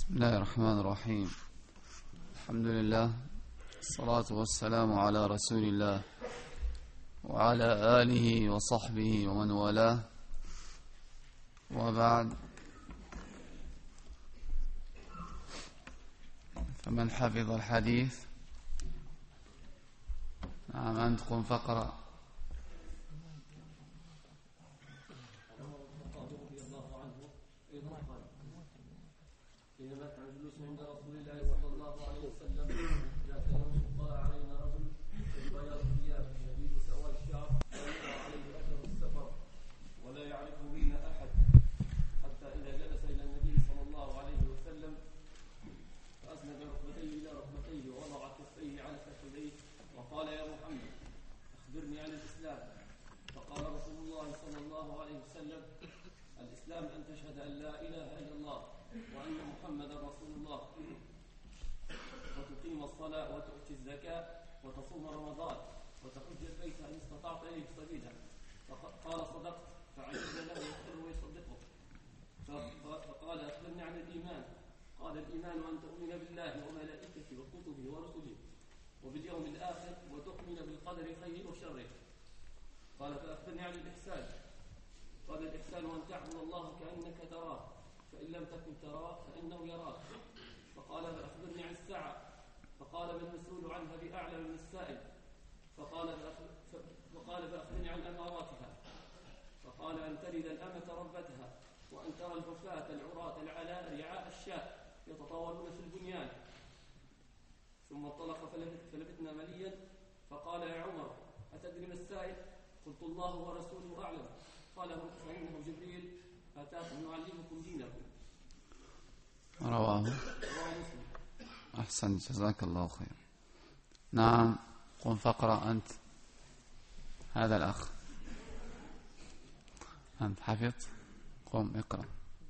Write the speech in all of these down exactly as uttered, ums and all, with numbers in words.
بسم الله الرحمن الرحيم. الحمد لله، الصلاة والسلام على رسول الله وعلى آله وصحبه ومن والاه، وبعد. فمن حفظ الحديث، نعم أنتم فقرأ. حينما كان جلوس عند رسول الله صلى الله عليه وسلم ذات يوم اطلع علينا رجل ببياض الثياب شديد سواد الشعر لا يرى عليه اثر السفر ولا يعرف منا احد، حتى اذا جلس الى النبي صلى الله عليه وسلم فاسند ركبتيه الى ركبتيه ووضع كفيه على فخذيه وقال: يا محمد، اخبرني عن الاسلام. فقال رسول الله صلى الله عليه وسلم: الاسلام ان تشهد ان لا اله الا الله وأن محمد رسول الله، وتقيم الصلاة وتؤتي الزكاة وتصوم رمضان وتحج البيت إن استطعت إليه سبيلا. فقال: صدقت. فعجب له يسأله ويصدقه. فقال: أخبرني عن الإيمان. قال: الإيمان أن تؤمن بالله وملائكته وكتبه ورسله وباليوم الآخر وتؤمن بالقدر خيره وشره. قال: فأخبرني عن الإحسان. قال: الإحسان أن تعبد الله كأنك تراه، فإن لم تكن تراه فإنه يراك. فقال: فأخبرني عن الساعة. فقال: ما المسؤول عنها بأعلم من السائل. فقال: فقال: فأخبرني عن أماراتها. فقال: أن تلد الأمة ربتها، وأن ترى الحفاة العراة العلاء رعاء الشاة يتطاولون في البنيان. ثم انطلق فلبثنا مليا. فقال: يا عمر، أتدري ما السائل؟ قلت: الله ورسوله أعلم. قال: فإنه جبريل أتاكم يعلمكم دينكم. رواه أحسن، جزاك الله خير. نعم، قم فقرأ أنت. هذا الأخ أنت حفظت، قم اقرأ.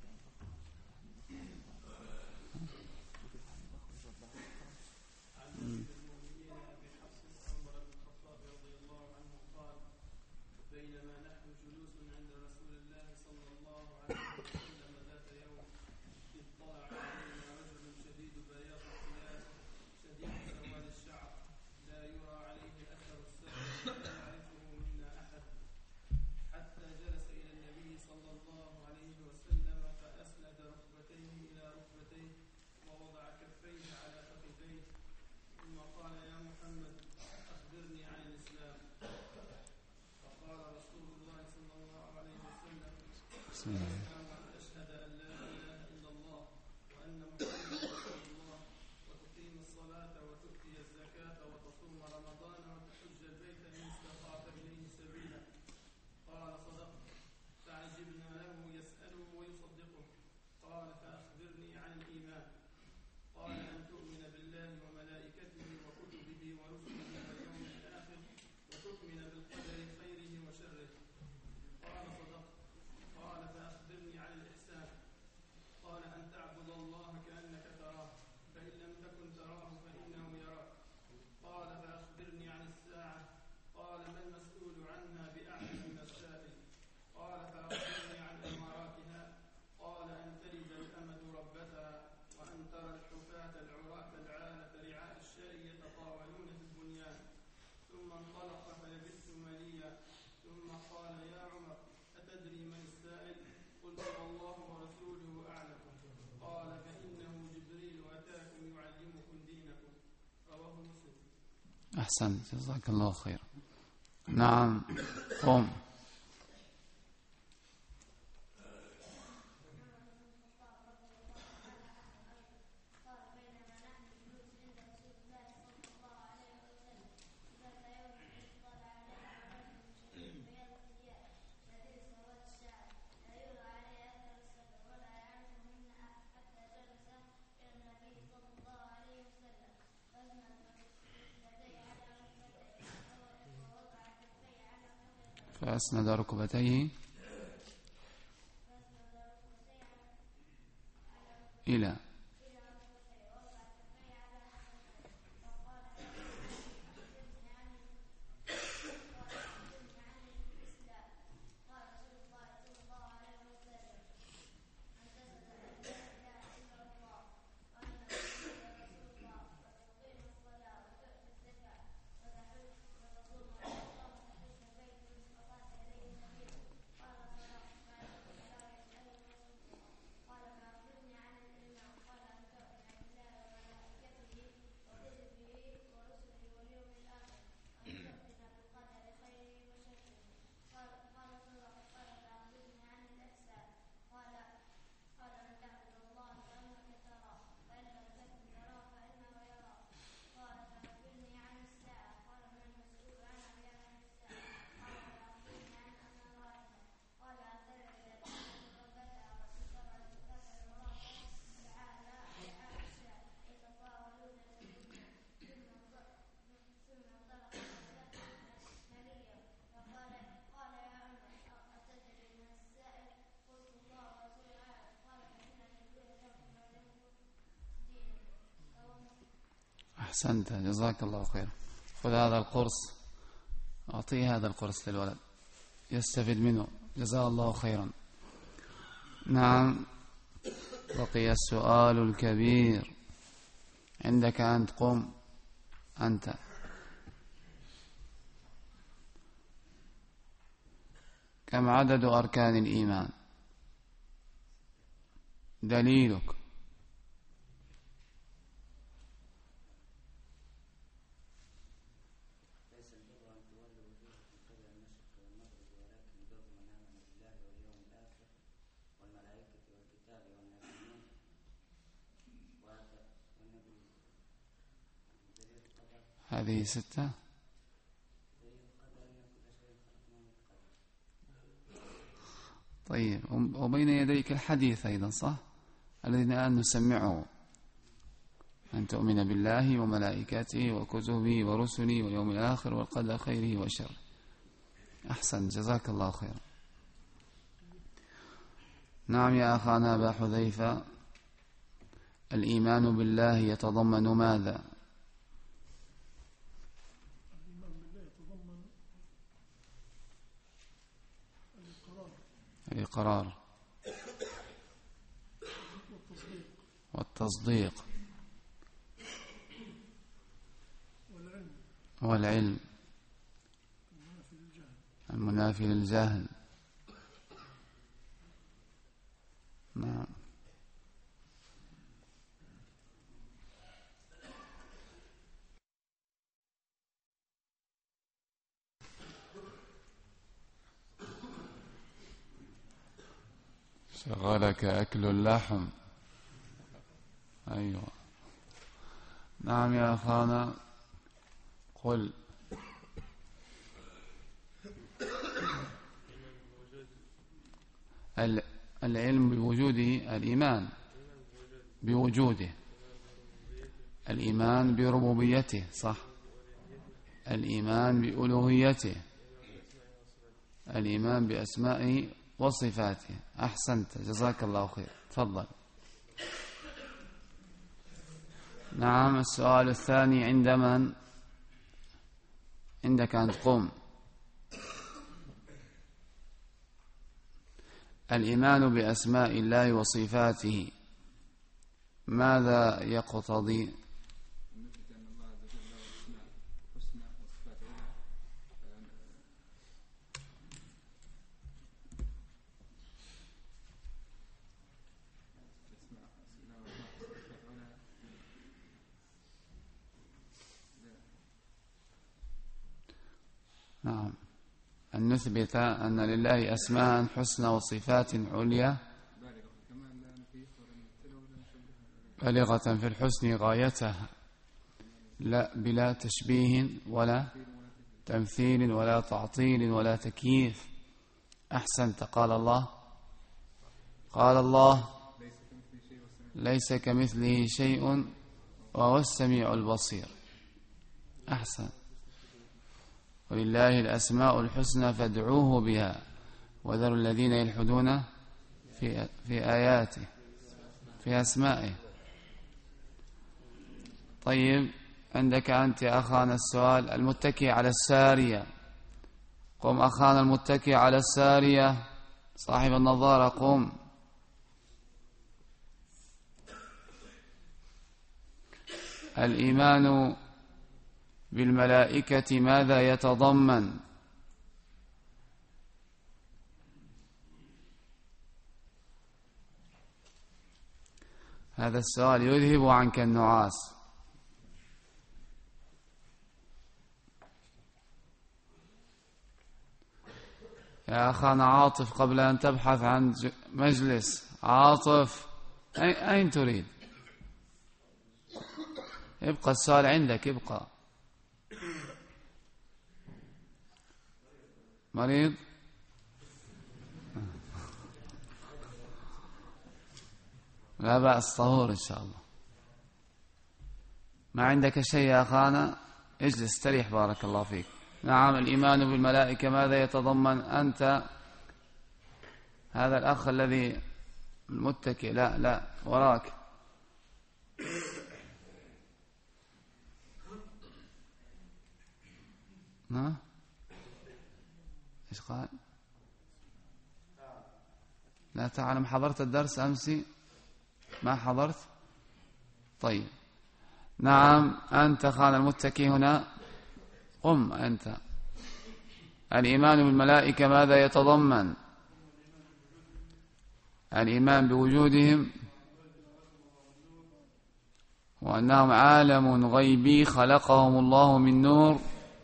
بسم الله. أشهد أن لا إله إلا الله وأن محمدا رسول الله، وتقيم الصلاة وتؤتي الزكاة وتصوم رمضان وتحج البيت إن استطعت إليه سبيلا. قال: صدقت. فعجبنا له يسأله ويصدقه. قال: فأخبرني عن الإيمان. قال: أن تؤمن بالله وملائكته وكتبه ورسله واليوم الآخر وتؤمن بالقدر خيره وشره. قال: صدقت. قال: فأخبرني عن الإحسان. قال: أن تعبد الله كأنك تراه، فإن لم تكن تراه فإنه يراك. قال: فأخبرني عن الساعة. قال: ما المسؤول عنها بأعلم من السائل. قال: فأخبرني عن أماراتها. قال: أن تلد الأمة ربتها، وأن ترى الحفاة العراة العالة رعاء الشاء يتطاولون في البنيان. ثم انطلق فلبثت مليا. ثم قال: يا عمر، أتدري من السائل؟ قلت: الله ورسوله أعلم. قال: فإنه جبريل أتاكم يعلمكم دينكم. رواه مسلم. أحسن، جزاك الله خير. نعم، قم. فأسند ركبتيه إلى أحسنت جزاك الله خير. خذ هذا القرص، أعطيه هذا القرص للولد يستفيد منه، جزاه الله خيرا. نعم، بقي السؤال الكبير. عندك أن تقوم أنت. كم عدد أركان الإيمان؟ دليلك. هذه ستة. طيب، وبين يديك الحديث أيضا صح، الذي الآن نسمعه: أن تؤمن بالله وملائكته وكتبه ورسله واليوم الآخر والقدر خيره وشره. أحسن جزاك الله خيرا. نعم يا أخانا أبا حذيفة، الإيمان بالله يتضمن ماذا؟ الإقرار والتصديق والعلم المنافي للجهل. نعم. شغلك أكل اللحم. أيوة. نعم يا أخانا، قل. العلم بوجوده، الإيمان بوجوده، الإيمان بربوبيته صح، الإيمان بألوهيته، الإيمان بأسمائه وصفاته. أحسنت جزاك الله خير. تفضل. نعم، السؤال الثاني عند من؟ عندك أن تقوم. الإيمان بأسماء الله وصفاته ماذا يقتضي؟ نعم، أن نثبت أن لله أسماء حسنى وصفات عليا بالغة في الحسن غايتها، لا بلا تشبيه ولا تمثيل ولا تعطيل ولا تكييف. أحسنت. قال الله قال الله ليس كمثله شيء وهو السميع البصير. أحسن. ولله الأسماء الحسنى فادعوه بها وذروا الذين يلحدون في في آياته في أسمائه. طيب، عندك أنت أخانا السؤال المتكي على السارية. قم أخانا المتكي على السارية، صاحب النظارة قم. الإيمان بالملائكة ماذا يتضمن؟ هذا السؤال يذهب عنك النعاس. يا أخانا عاطف، قبل أن تبحث عن مجلس، عاطف أين تريد؟ ابقى السؤال عندك، ابقى. مريض؟ لا بأس، طهور إن شاء الله. ما عندك شيء يا أخانا؟ اجلس استريح بارك الله فيك. نعم، الإيمان بالملائكة ماذا يتضمن؟ أنت هذا الأخ الذي المتكئ، لا لا وراك. ها إيش قال؟ لا تعلم. حضرت الدرس أمس؟ ما حضرت؟ طيب نعم. أنت خان المتكي هنا، قم أنت. الإيمان بالملائكة ماذا يتضمن؟ الإيمان بوجودهم وأنهم عالم غيبي خلقهم الله من نور.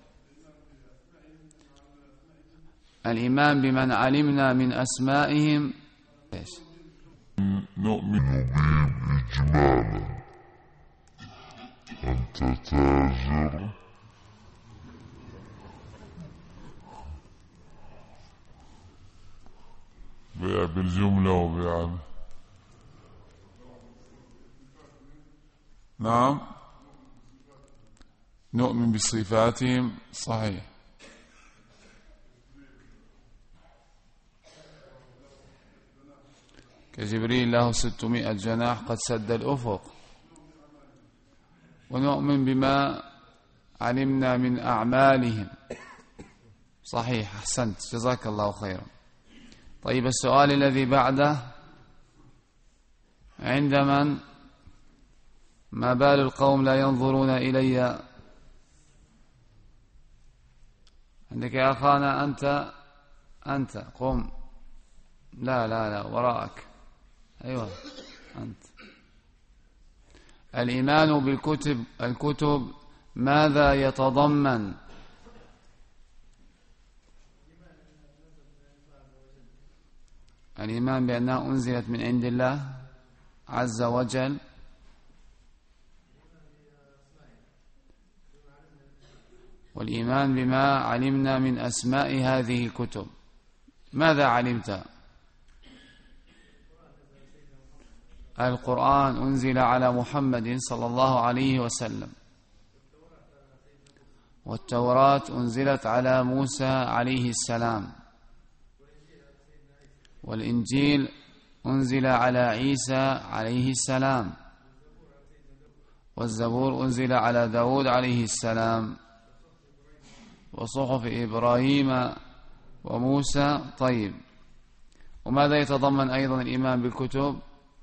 الإيمان بمن علمنا من أسمائهم. نؤمن بهم إجمالا. أنت تاجر بيع بالجملة وبيع. نعم نؤمن بصفاتهم صحيح. كجبريل له ستمائة جناح قد سد الأفق. ونؤمن بما علمنا من أعمالهم صحيح. أحسنت جزاك الله خيرا. طيب السؤال الذي بعده، عند من ما بال القوم لا ينظرون إلي؟ عندك يا أخانا أنت أنت قم. لا لا لا وراءك. أيوة أنت. الإيمان بالكتب الكتب ماذا يتضمن؟ الإيمان بأنها أنزلت من عند الله عز وجل. والإيمان بما علمنا من أسماء هذه الكتب. ماذا علمت؟ القرآن أنزل على محمد صلى الله عليه وسلم، والتوراة أنزلت على موسى عليه السلام، والإنجيل أنزل على عيسى عليه السلام، والزبور أنزل على داود عليه السلام، وصحف إبراهيم وموسى. طيب وماذا يتضمن أيضا الإيمان بالكتب؟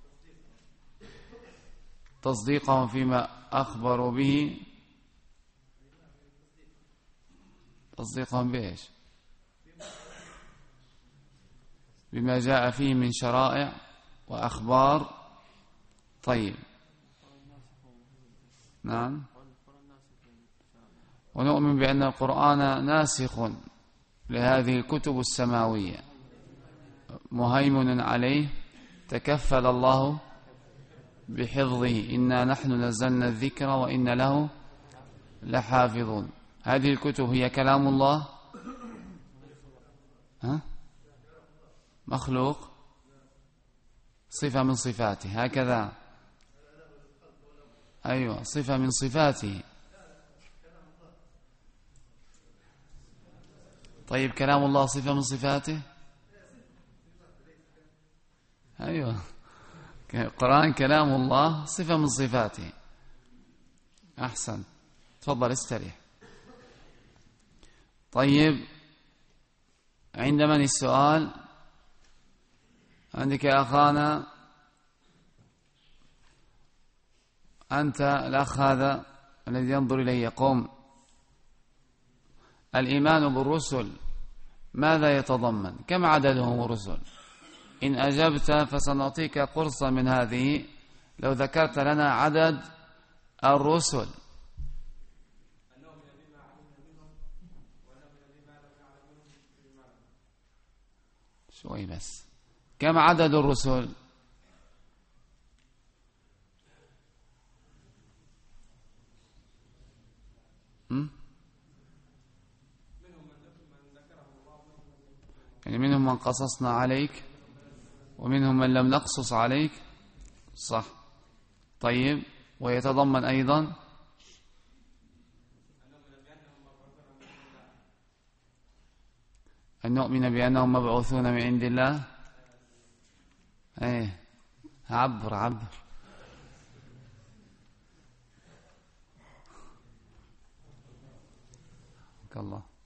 تصديقهم فيما أخبروا به. تصديقهم بإيش؟ بما جاء فيه من شرائع وأخبار. طيب نعم. ونؤمن بأن القرآن ناسخ لهذه الكتب السماوية مهيمن عليه، تكفل الله بحفظه. إنا نحن نزلنا الذكر وإن له لحافظون. هذه الكتب هي كلام الله؟ ها؟ مخلوق؟ صفة من صفاته هكذا. أيوة صفة من صفاته. طيب كلام الله صفة من صفاته؟ أيوة القرآن كلام الله صفة من صفاته. أحسن تفضل استريح. طيب عند من السؤال؟ عندك يا أخانا أنت الأخ هذا الذي ينظر إلي، قم. الإيمان بالرسل ماذا يتضمن؟ كم عددهم الرسل؟ إن أجبت فسنعطيك قرصا من هذه لو ذكرت لنا عدد الرسل. شوي بس. كم عدد الرسل؟ يعني منهم من قصصنا عليك ومنهم من لم نقصص عليك. صح. طيب ويتضمن أيضا أن نؤمن بأنهم مبعوثون من عند الله. ايه عبر عبر. الله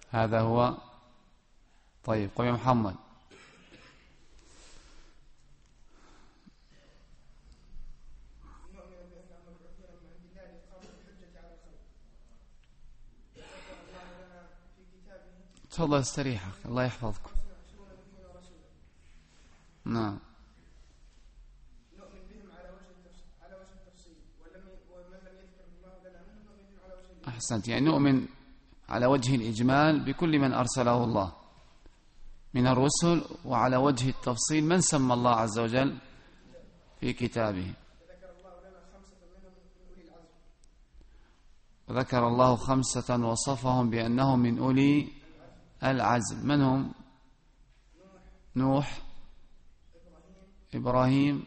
هذا هو. طيب قل يا محمد. تفضل استريح الله يحفظكم. نعم. أحسنت، يعني نؤمن على وجه الإجمال بكل من أرسله الله من الرسل، وعلى وجه التفصيل من سمى الله عز وجل في كتابه. وذكر الله خمسة وصفهم بأنهم من أولي العزم. من هم؟ نوح، إبراهيم،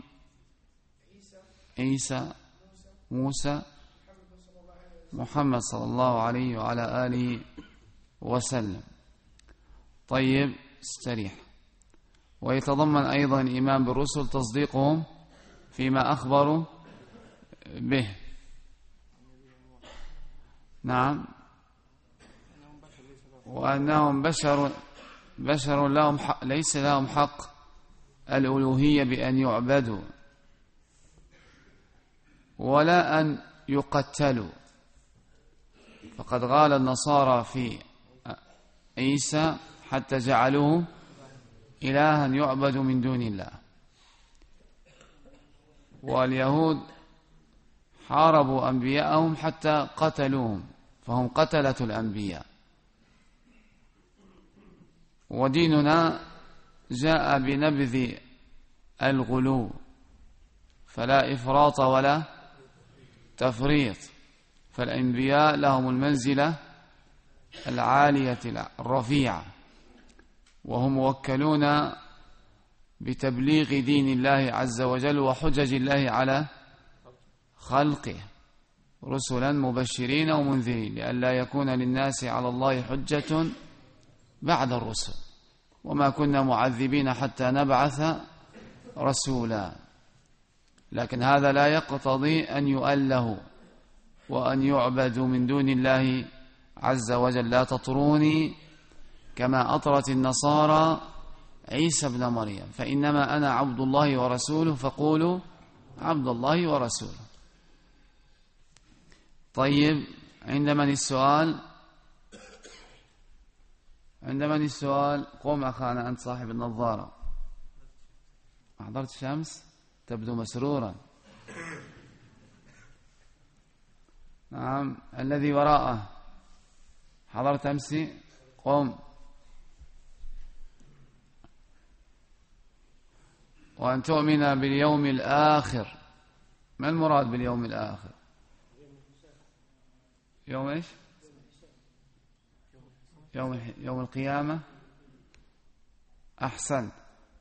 عيسى، موسى، محمد صلى الله عليه وعلى آله وسلم. طيب استريح. ويتضمن أيضا الإيمان بالرسل تصديقهم فيما أخبروا به. نعم. وأنهم بشر بشر لهم حق، ليس لهم حق الألوهية بأن يعبدوا ولا أن يقتلوا. فقد غال النصارى في عيسى حتى جعلوه إلها يعبد من دون الله، واليهود حاربوا أنبياءهم حتى قتلوهم، فهم قتلة الأنبياء. وديننا جاء بنبذ الغلو، فلا إفراط ولا تفريط، فالأنبياء لهم المنزلة العالية الرفيعة، وهم موكلون بتبليغ دين الله عز وجل وحجج الله على خلقه، رسلا مبشرين ومنذرين لئلا يكون للناس على الله حجة بعد الرسل، وما كنا معذبين حتى نبعث رسولا. لكن هذا لا يقتضي أن يؤله وأن يعبدوا من دون الله عز وجل. لا تطروني كما أطرت النصارى عيسى ابن مريم، فإنما أنا عبد الله ورسوله فقولوا عبد الله ورسوله. طيب عند من السؤال؟ عند من السؤال؟ قم أخانا أنت صاحب النظارة. أحضرت الشمس؟ تبدو مسرورا. نعم. الذي وراءه حضرت أمسي؟ قم. وأن تؤمن باليوم الآخر. ما المراد باليوم الآخر؟ يوم إيش؟ يوم, يوم القيامة. أحسن.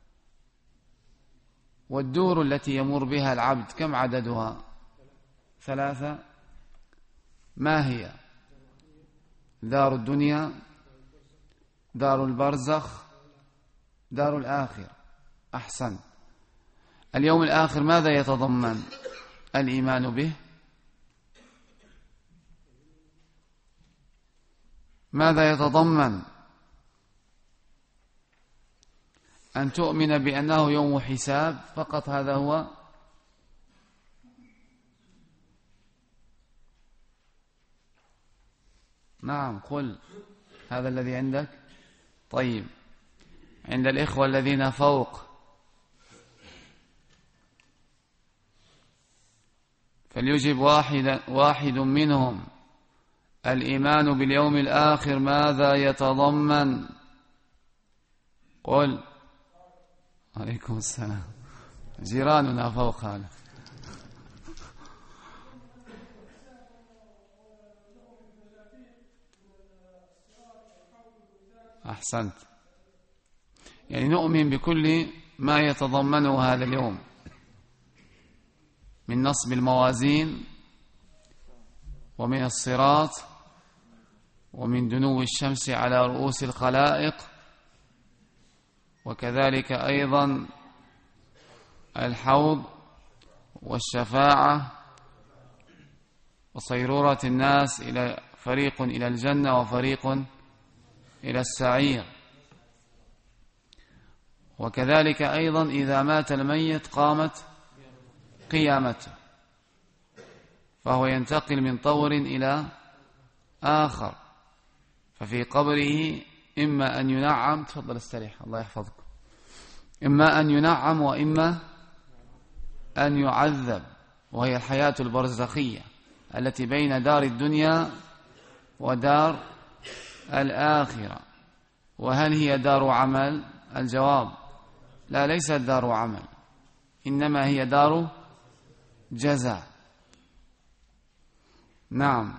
والدور التي يمر بها العبد كم عددها؟ ثلاثة. ما هي؟ دار الدنيا، دار البرزخ، دار الآخر. أحسن. اليوم الآخر ماذا يتضمن الإيمان به؟ ماذا يتضمن؟ أن تؤمن بأنه يوم حساب فقط، هذا هو. نعم قل هذا الذي عندك. طيب عند الإخوة الذين فوق فليجب واحد, واحد منهم. الإيمان باليوم الآخر ماذا يتضمن؟ قل. عليكم السلام، جيراننا فوق هذا. أحسنت. يعني نؤمن بكل ما يتضمنه هذا اليوم من نصب الموازين، ومن الصراط، ومن دنو الشمس على رؤوس الخلائق، وكذلك أيضا الحوض والشفاعة وصيرورة الناس إلى فريق إلى الجنة وفريق إلى السعير. وكذلك أيضا إذا مات الميت قامت قيامته، فهو ينتقل من طور إلى آخر. ففي قبره إما أن ينعم، تفضل استريح الله يحفظكم، إما أن ينعم وإما أن يعذب، وهي الحياة البرزخية التي بين دار الدنيا ودار الآخرة. وهل هي دار عمل؟ الجواب لا، ليست دار عمل، إنما هي دار جزاء. نعم.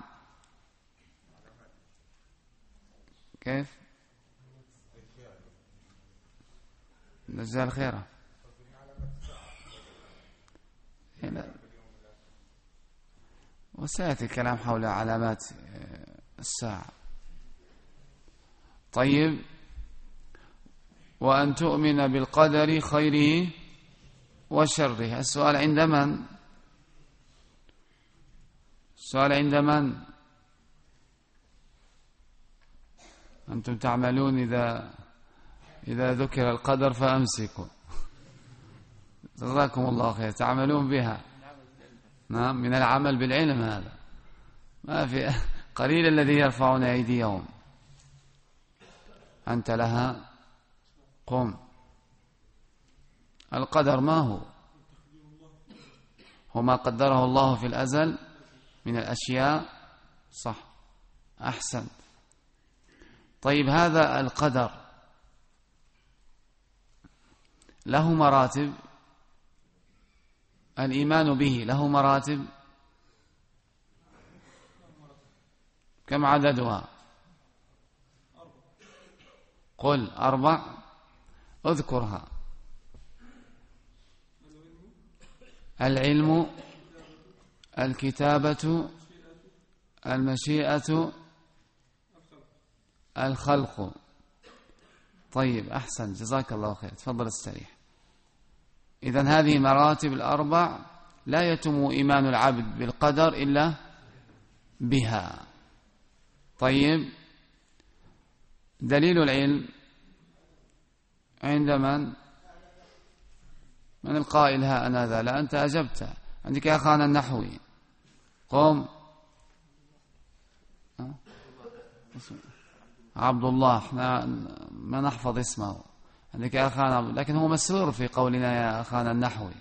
كيف؟ نجزاء الخيرة. وسيأتي الكلام حول علامات الساعة. طيب، وأن تؤمن بالقدر خيره وشره. السؤال عند من؟ السؤال عند من؟ أنتم تعملون إذا إذا ذكر القدر فأمسكوا، جزاكم الله خير، تعملون بها. نعم، من العمل بالعلم هذا، ما في قليل الذي يرفعون أيديهم. أنت لها قم. القدر ما هو؟ هو ما قدره الله في الأزل من الأشياء، صح، أحسن. طيب، هذا القدر له مراتب، الإيمان به له مراتب، كم عددها؟ قل أربع، اذكرها. العلم، الكتابة، المشيئة، الخلق. طيب، أحسن، جزاك الله خير، تفضل استريح. إذن هذه مراتب الأربع لا يتم إيمان العبد بالقدر إلا بها. طيب، دليل العلم عند من؟ من القائل ها أنا ذا؟ لا، أنت أجبت. عندك يا أخانا النحوي، قم. عبد الله، احنا ما نحفظ اسمه. عندك يا أخانا، لكن هو مسرور في قولنا يا أخانا النحوي.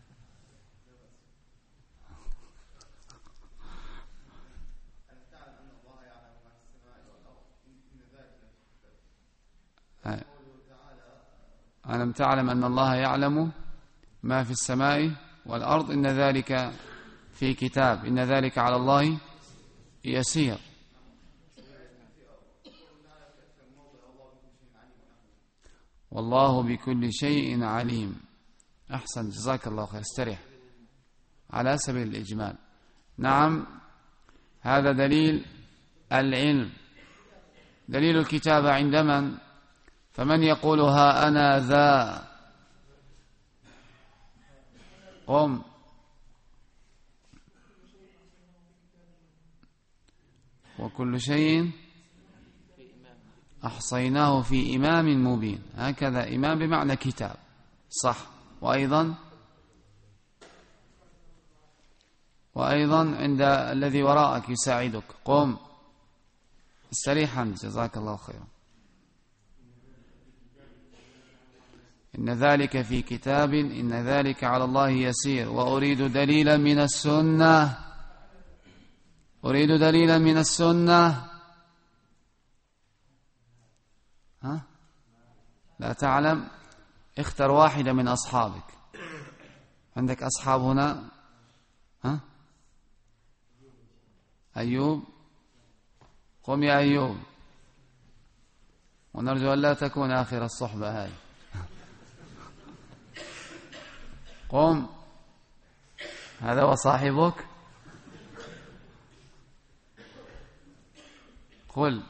ألم تعلم أن الله يعلم ما في السماء والأرض، إن ذلك في كتاب، إن ذلك على الله يسير. والله بكل شيء عليم. أحسن، جزاك الله خير، استريح. على سبيل الإجمال، نعم، هذا دليل العلم. دليل الكتابة عند من؟ فمن يقول ها أنا ذا؟ قم. وكل شيء أحصيناه في إمام مبين. هكذا إمام بمعنى كتاب، صح. وأيضا وأيضا عند الذي وراءك يساعدك، قم استريحا، جزاك الله خيرا. إن ذلك في كتاب، إن ذلك على الله يسير. وأريد دليلا من السنة، أريد دليلا من السنة. ها؟ لا تعلم؟ اختر واحدة من أصحابك. عندك أصحاب هنا؟ ها؟ أيوب، قم يا أيوب، ونرجو أن لا تكون آخر الصحبة هاي. قم، هذا هو صاحبك. قل.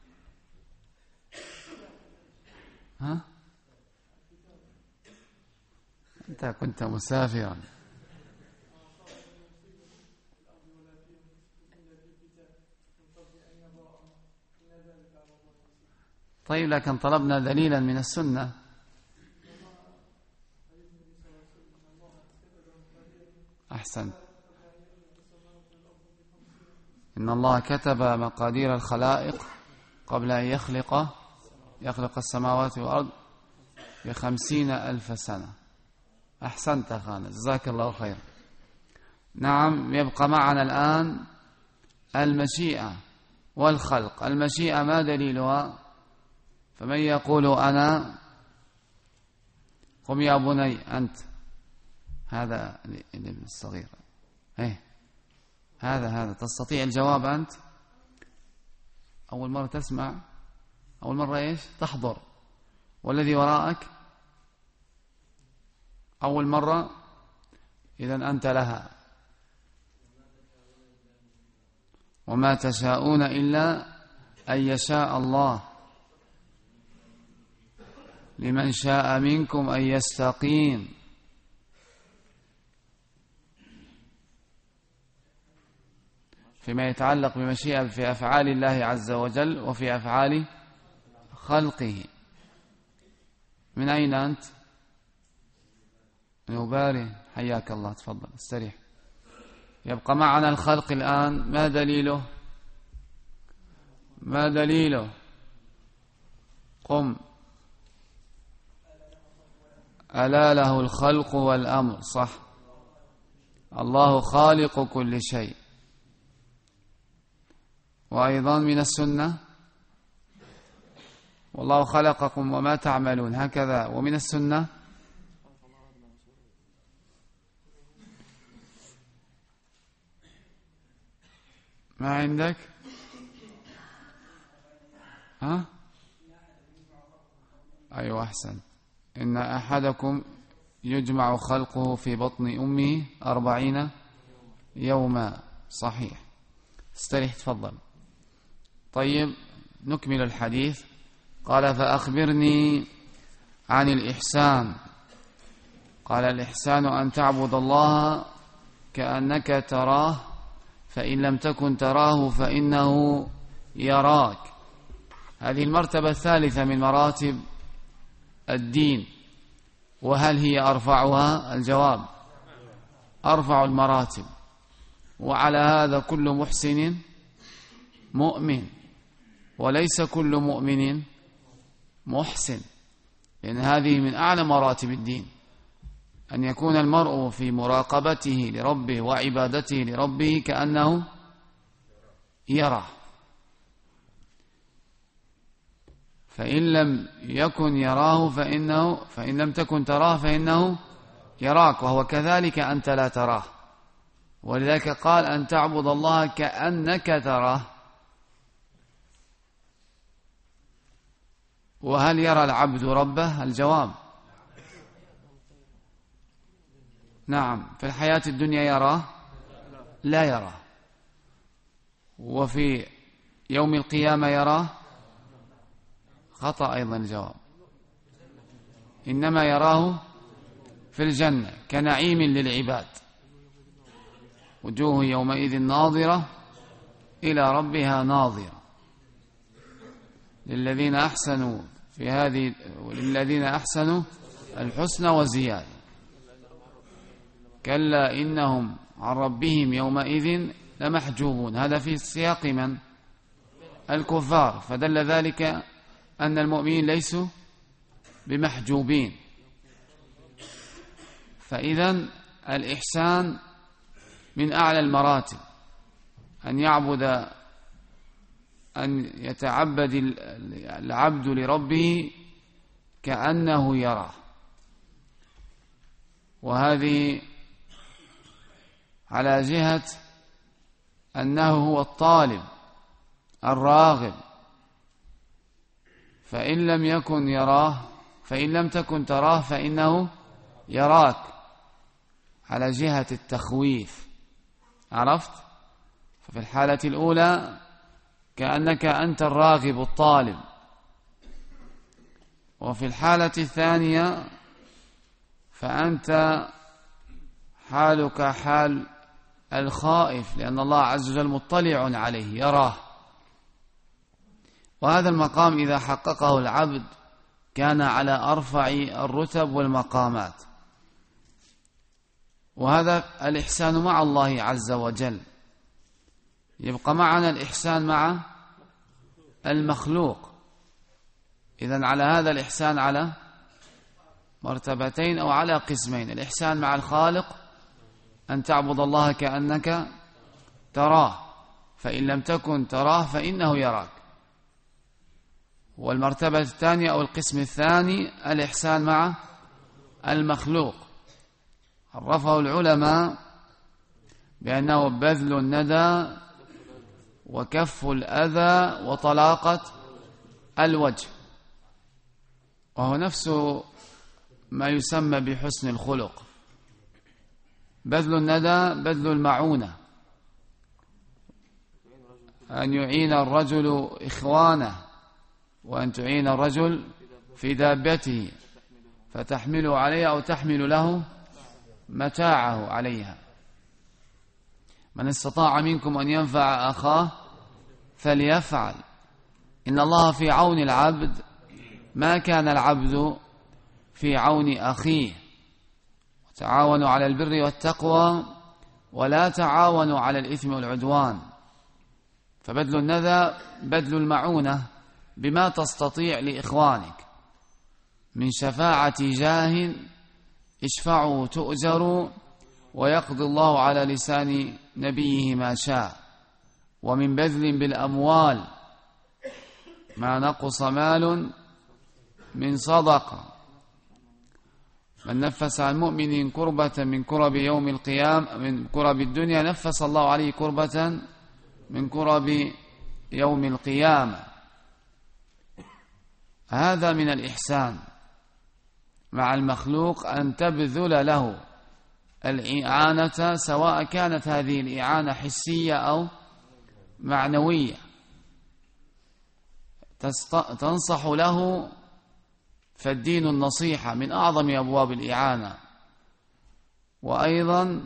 ها؟ أنت كنت مسافرا. طيب لكن طلبنا دليلا من السنة. أحسن. إن الله كتب مقادير الخلائق قبل أن يخلق يخلق السماوات والأرض بخمسين ألف سنة. أحسنت أخانا، جزاك الله خير. نعم، يبقى معنا الآن المشيئة والخلق. المشيئة ما دليلها؟ فمن يقول أنا؟ قم يا بني أنت، هذا الابن الصغير، ايه هذا هذا تستطيع الجواب أنت؟ أول مرة تسمع؟ أول مرة إيش تحضر؟ والذي وراءك أول مرة؟ إذن أنت لها. وما تشاءون إلا أن يشاء الله لمن شاء منكم أن يستقيم. فيما يتعلق بمشيئة في أفعال الله عز وجل وفي أفعال خلقه. من أين أنت؟ من أباري، حياك الله، تفضل استريح. يبقى معنا الخلق الآن، ما دليله؟ ما دليله؟ قم. ألا له الخلق والأمر، صح. الله خالق كل شيء. وأيضا من السنة والله خلقكم وما تعملون، هكذا. ومن السنة ما عندك؟ ها؟ أيوة أحسن. إن أحدكم يجمع خلقه في بطن أمه أربعين يوما، صحيح. استريح تفضل. طيب نكمل الحديث. قال فأخبرني عن الإحسان. قال الإحسان أن تعبد الله كأنك تراه فإن لم تكن تراه فإنه يراك. هذه المرتبة الثالثة من مراتب الدين. وهل هي أرفعها؟ الجواب أرفع المراتب. وعلى هذا كل محسن مؤمن، وليس كل مؤمن محسن، لأن هذه من أعلى مراتب الدين، أن يكون المرء في مراقبته لربه وعبادته لربه كأنه يرى. فإن لم يكن يراه فإنه فإن لم تكن تراه فإنه يراك، وهو كذلك أنت لا تراه. ولذلك قال أن تعبد الله كأنك تراه. وهل يرى العبد ربه؟ الجواب نعم. في الحياة الدنيا يراه؟ لا يراه. وفي يوم القيامة يراه؟ خطأ أيضا الجواب. إنما يراه في الجنة كنعيم للعباد. وجوه يومئذ ناظرة إلى ربها ناظرة. للذين أحسنوا في هذه للذين أحسنوا الحسنى وزيادة. كلا إنهم عن ربهم يومئذ لمحجوبون. هذا في سياق من؟ الكفار. فدل ذلك أن المؤمنين ليسوا بمحجوبين. فإذا الإحسان من أعلى المراتب، أن يعبد أن يتعبد العبد لربه كأنه يراه. وهذه على جهة أنه هو الطالب الراغب. فإن لم يكن يراه فإن لم تكن تراه فإنه يراك، على جهة التخويف. عرفت؟ ففي الحالة الأولى كأنك أنت الراغب الطالب، وفي الحالة الثانية فأنت حالك حال الخائف، لأن الله عز وجل مطلع عليه يراه. وهذا المقام إذا حققه العبد كان على أرفع الرتب والمقامات. وهذا الإحسان مع الله عز وجل. يبقى معنا الإحسان مع المخلوق. إذن على هذا الإحسان على مرتبتين أو على قسمين. الإحسان مع الخالق أن تعبد الله كأنك تراه، فإن لم تكن تراه فإنه يراك. والمرتبة الثانية أو القسم الثاني الإحسان مع المخلوق، عرفه العلماء بأنه بذل الندى وكف الأذى وطلاقة الوجه، وهو نفس ما يسمى بحسن الخلق. بذل الندى بذل المعونة، أن يعين الرجل إخوانه، وأن تعين الرجل في دابته فتحمله عليها أو تحمل له متاعه عليها. من استطاع منكم أن ينفع أخاه فليفعل. إن الله في عون العبد ما كان العبد في عون أخيه. تعاونوا على البر والتقوى ولا تعاونوا على الإثم والعدوان. فبذل النذى بذل المعونة بما تستطيع لإخوانك من شفاعة جاه اشفعوا تؤجروا، ويقضي الله على لسان نبيه ما شاء. ومن بذل بالأموال ما نقص مال من صدقة. من نفس عن مؤمن كربة من كرب يوم القيامة من كرب الدنيا نفس الله عليه كربة من كرب يوم القيامة. هذا من الإحسان مع المخلوق، أن تبذل له الإعانة، سواء كانت هذه الإعانة حسية أو معنوية. تنصح له، فالدين النصيحة من أعظم أبواب الإعانة. وأيضا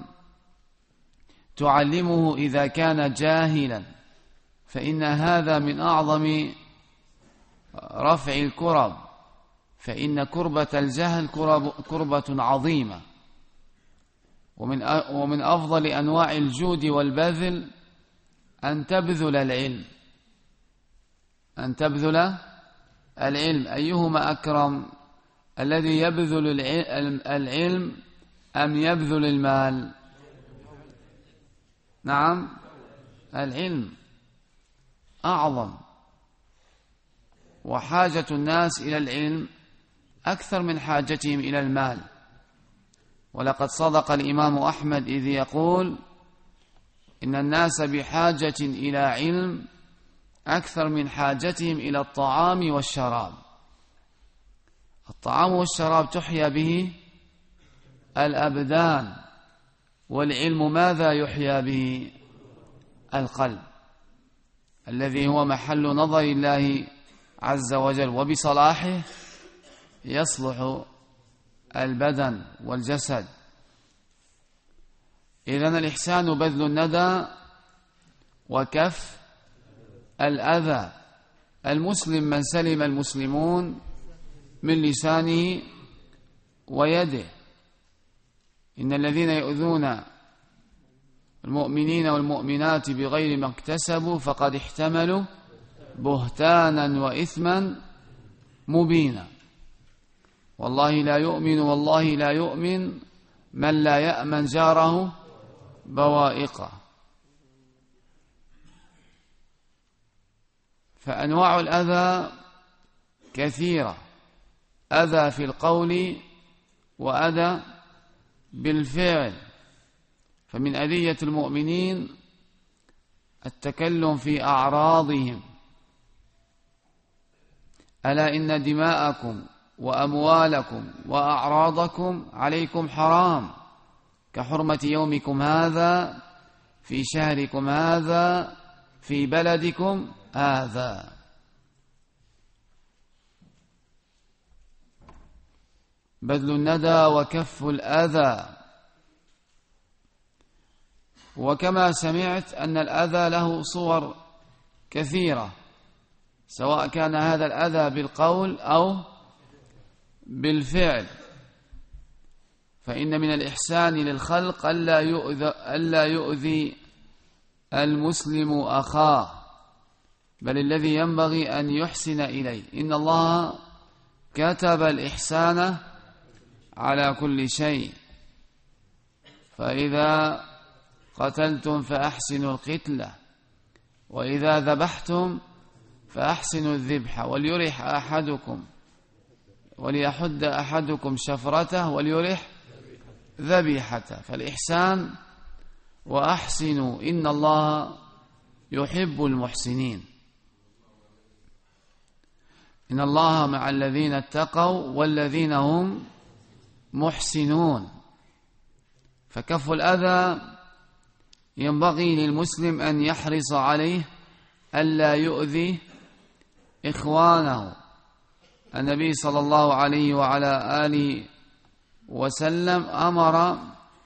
تعلمه إذا كان جاهلا، فإن هذا من أعظم رفع الكرب، فإن كربة الجهل كرب كربة عظيمة. ومن ومن أفضل أنواع الجود والبذل أن تبذل العلم، أن تبذل العلم. أيهما أكرم، الذي يبذل العلم أم يبذل المال؟ نعم، العلم أعظم، وحاجة الناس إلى العلم أكثر من حاجتهم إلى المال. ولقد صدق الإمام أحمد إذ يقول: إن الناس بحاجة إلى علم أكثر من حاجتهم إلى الطعام والشراب. الطعام والشراب تحيا به الأبدان، والعلم ماذا يحيا به؟ القلب، الذي هو محل نظر الله عز وجل، وبصلاحه يصلح البدن والجسد. إذن الإحسان بذل الندى وكف الأذى. المسلم من سلم المسلمون من لسانه ويده. إن الذين يؤذون المؤمنين والمؤمنات بغير ما اكتسبوا فقد احتملوا بهتانا وإثما مبينا. والله لا يؤمن والله لا يؤمن من لا يأمن جاره بوائقه. فأنواع الأذى كثيرة: أذى في القول وأذى بالفعل. فمن أذية المؤمنين التكلم في أعراضهم. ألا إن دماءكم وأموالكم وأعراضكم عليكم حرام كحرمة يومكم هذا في شهركم هذا في بلدكم هذا. بذل الندى وكف الأذى. وكما سمعت أن الأذى له صور كثيرة، سواء كان هذا الأذى بالقول أو بالفعل. فإن من الإحسان للخلق ألا يؤذي, ألا يؤذي المسلم أخاه، بل الذي ينبغي أن يحسن إليه. إن الله كتب الإحسان على كل شيء، فإذا قتلتم فأحسنوا القتلة، وإذا ذبحتم فأحسنوا الذبح، وليرح أحدكم وليحد أحدكم شفرته وليرح ذبيحته. فالإحسان وأحسنوا إن الله يحب المحسنين. إن الله مع الذين اتقوا والذين هم محسنون. فكف الأذى ينبغي للمسلم أن يحرص عليه ألا يؤذي إخوانه. النبي صلى الله عليه وعلى آله وسلم أمر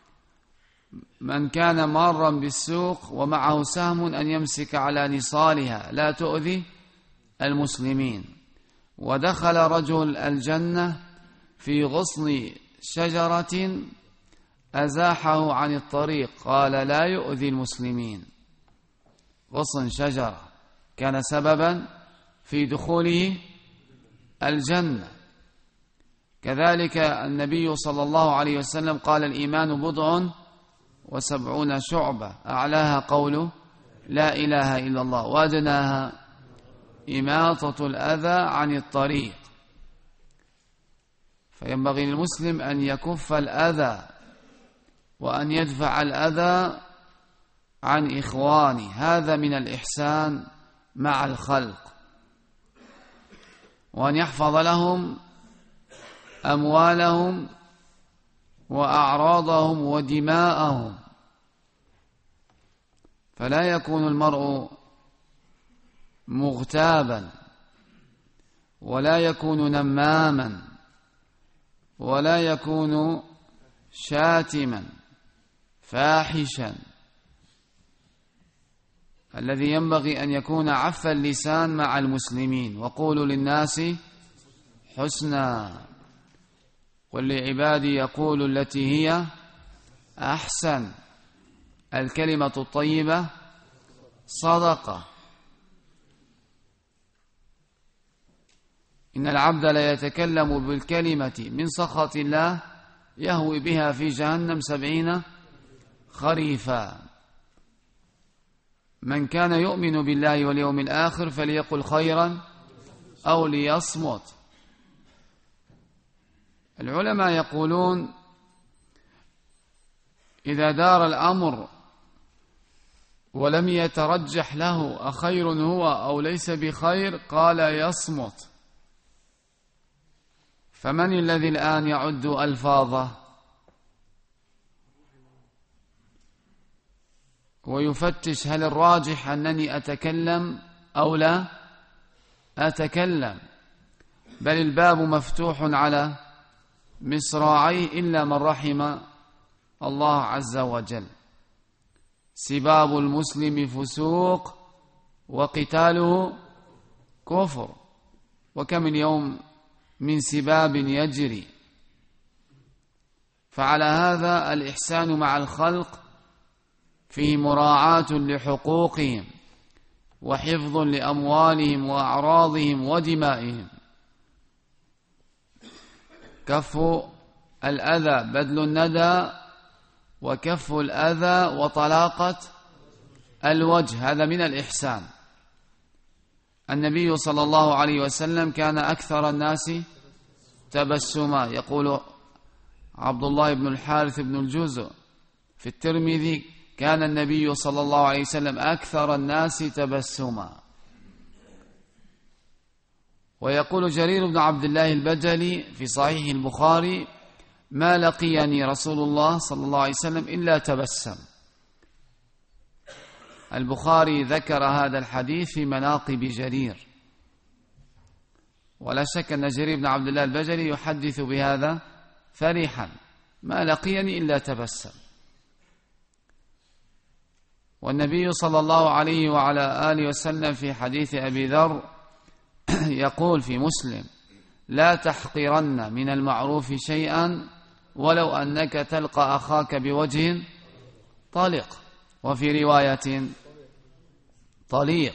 من كان مارا بالسوق ومعه سهم أن يمسك على نصالها لا تؤذي المسلمين. ودخل رجل الجنة في غصن شجرة أزاحه عن الطريق، قال لا يؤذي المسلمين. غصن شجرة كان سببا في دخوله الجنة. كذلك النبي صلى الله عليه وسلم قال الإيمان بضع وسبعون شعبة، أعلاها قوله لا إله إلا الله، وأدناها إماطة الأذى عن الطريق. فينبغي للمسلم أن يكف الأذى وأن يدفع الأذى عن إخوانه، هذا من الإحسان مع الخلق. وأن يحفظ لهم أموالهم وأعراضهم ودماءهم، فلا يكون المرء مغتابا، ولا يكون نماما، ولا يكون شاتما فاحشا. الذي ينبغي أن يكون عف اللسان مع المسلمين. وقولوا للناس حسنا، قل لعبادي يقولوا التي هي أحسن، الكلمة الطيبة صدقة. إن العبد لا يتكلم بالكلمة من سخط الله يهوي بها في جهنم سبعين خريفا. من كان يؤمن بالله واليوم الآخر فليقل خيرا أو ليصمت. العلماء يقولون إذا دار الأمر ولم يترجح له أخير هو أو ليس بخير قال يصمت. فمن الذي الآن يعد ألفاظه ويفتش هل الراجح أنني أتكلم أو لا أتكلم؟ بل الباب مفتوح على مصراعيه إلا من رحم الله عز وجل. سباب المسلم فسوق وقتاله كفر، وكم اليوم من سباب يجري. فعلى هذا الإحسان مع الخلق فيه مراعاة لحقوقهم وحفظ لأموالهم وأعراضهم ودمائهم. كف الأذى بذل الندى، وكف الأذى وطلاقة الوجه، هذا من الإحسان. النبي صلى الله عليه وسلم كان أكثر الناس تبسما. يقول عبد الله بن الحارث بن الجوزء في الترمذي كان النبي صلى الله عليه وسلم أكثر الناس تبسما. ويقول جرير بن عبد الله البجلي في صحيح البخاري ما لقيني رسول الله صلى الله عليه وسلم إلا تبسم. البخاري ذكر هذا الحديث في مناقب جرير، ولا شك أن جرير بن عبد الله البجلي يحدث بهذا فرحا، ما لقيني إلا تبسم. والنبي صلى الله عليه وعلى آله وسلم في حديث أبي ذر يقول في مسلم: لا تحقرن من المعروف شيئا ولو أنك تلقى أخاك بوجه طلق، وفي رواية طليق.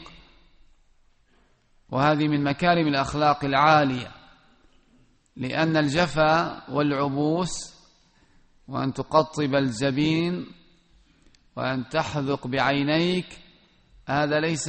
وهذه من مكارم الأخلاق العالية، لأن الجفا والعبوس وأن تقطب الجبين وأن تحذق بعينيك هذا ليس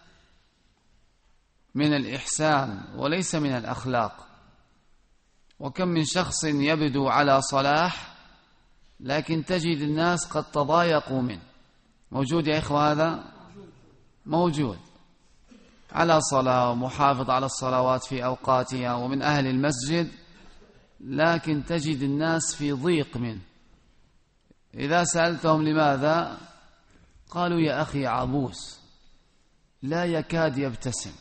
من الإحسان وليس من الأخلاق. وكم من شخص يبدو على صلاح لكن تجد الناس قد تضايقوا منه. موجود يا إخوة؟ هذا موجود، على صلاة ومحافظ على الصلوات في أوقاتها ومن أهل المسجد، لكن تجد الناس في ضيق منه. إذا سألتهم لماذا قالوا: يا أخي عبوس لا يكاد يبتسم،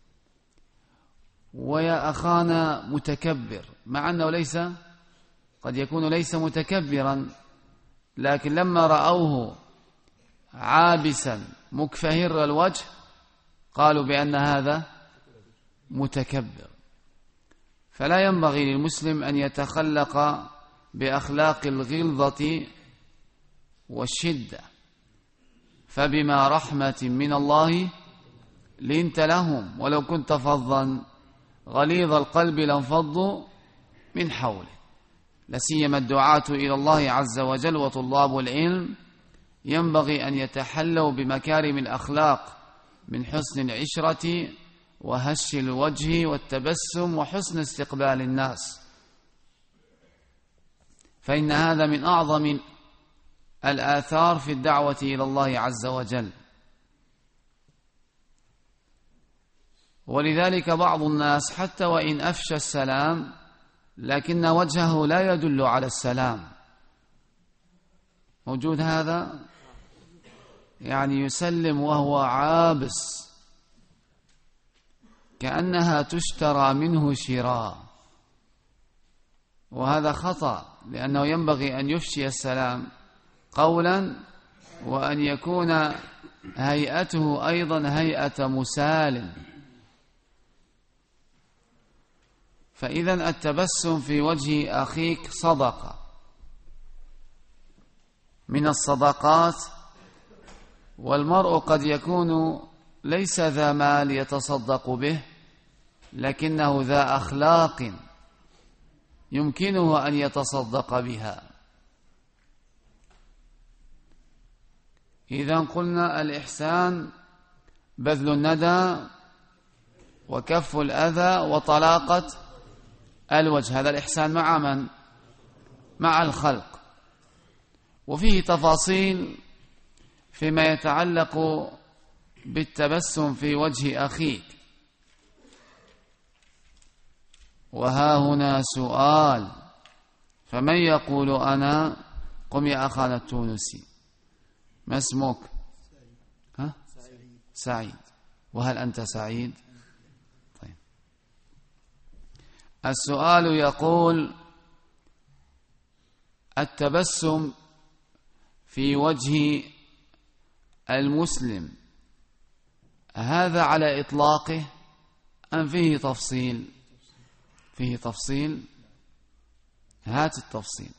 ويا أخانا متكبر، مع أنه ليس قد يكون ليس متكبرا، لكن لما رأوه عابسا مكفهر الوجه قالوا بأن هذا متكبر. فلا ينبغي للمسلم أن يتخلق بأخلاق الغلظة والشدة، فبما رحمة من الله لنت لهم ولو كنت فظا غليظ القلب لانفضوا من حوله. لسيما الدعاة إلى الله عز وجل وطلاب العلم ينبغي أن يتحلوا بمكارم الأخلاق من حسن العشرة وهش الوجه والتبسم وحسن استقبال الناس، فإن هذا من أعظم الآثار في الدعوة إلى الله عز وجل. ولذلك بعض الناس حتى وإن أفشى السلام لكن وجهه لا يدل على السلام. موجود هذا؟ يعني يسلم وهو عابس كأنها تشترى منه شراء، وهذا خطأ، لأنه ينبغي أن يفشي السلام قولا وأن يكون هيئته أيضا هيئة مسالم. فإذا التبسم في وجه أخيك صدقة من الصدقات، والمرء قد يكون ليس ذا مال يتصدق به لكنه ذا أخلاق يمكنه أن يتصدق بها. إذا قلنا الإحسان بذل الندى وكف الأذى وطلاقة الوجه، هذا الإحسان مع من؟ مع الخلق. وفيه تفاصيل فيما يتعلق بالتبسم في وجه أخيك. وها هنا سؤال، فمن يقول أنا؟ قم يا أخانا التونسي، ما اسمك؟ ها؟ سعيد. وهل أنت سعيد؟ طيب. السؤال يقول: التبسم في وجه المسلم هذا على إطلاقه أم فيه تفصيل؟ فيه تفصيل. هات التفصيل.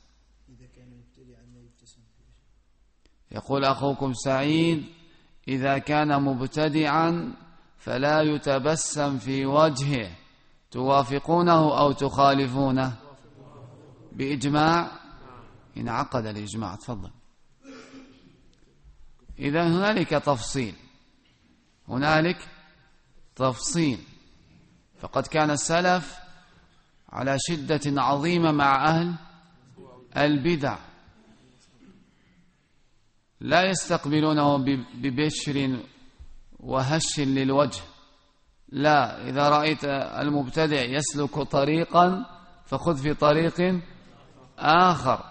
يقول أخوكم سعيد: إذا كان مبتدعا فلا يتبسم في وجهه، توافقونه أو تخالفونه؟ بإجماع؟ انعقد الإجماع. تفضل. إذا هنالك تفصيل، هنالك تفصيل. فقد كان السلف على شدة عظيمة مع أهل البدع، لا يستقبلونه ببشر وهش للوجه، لا، إذا رأيت المبتدع يسلك طريقا فخذ في طريق آخر.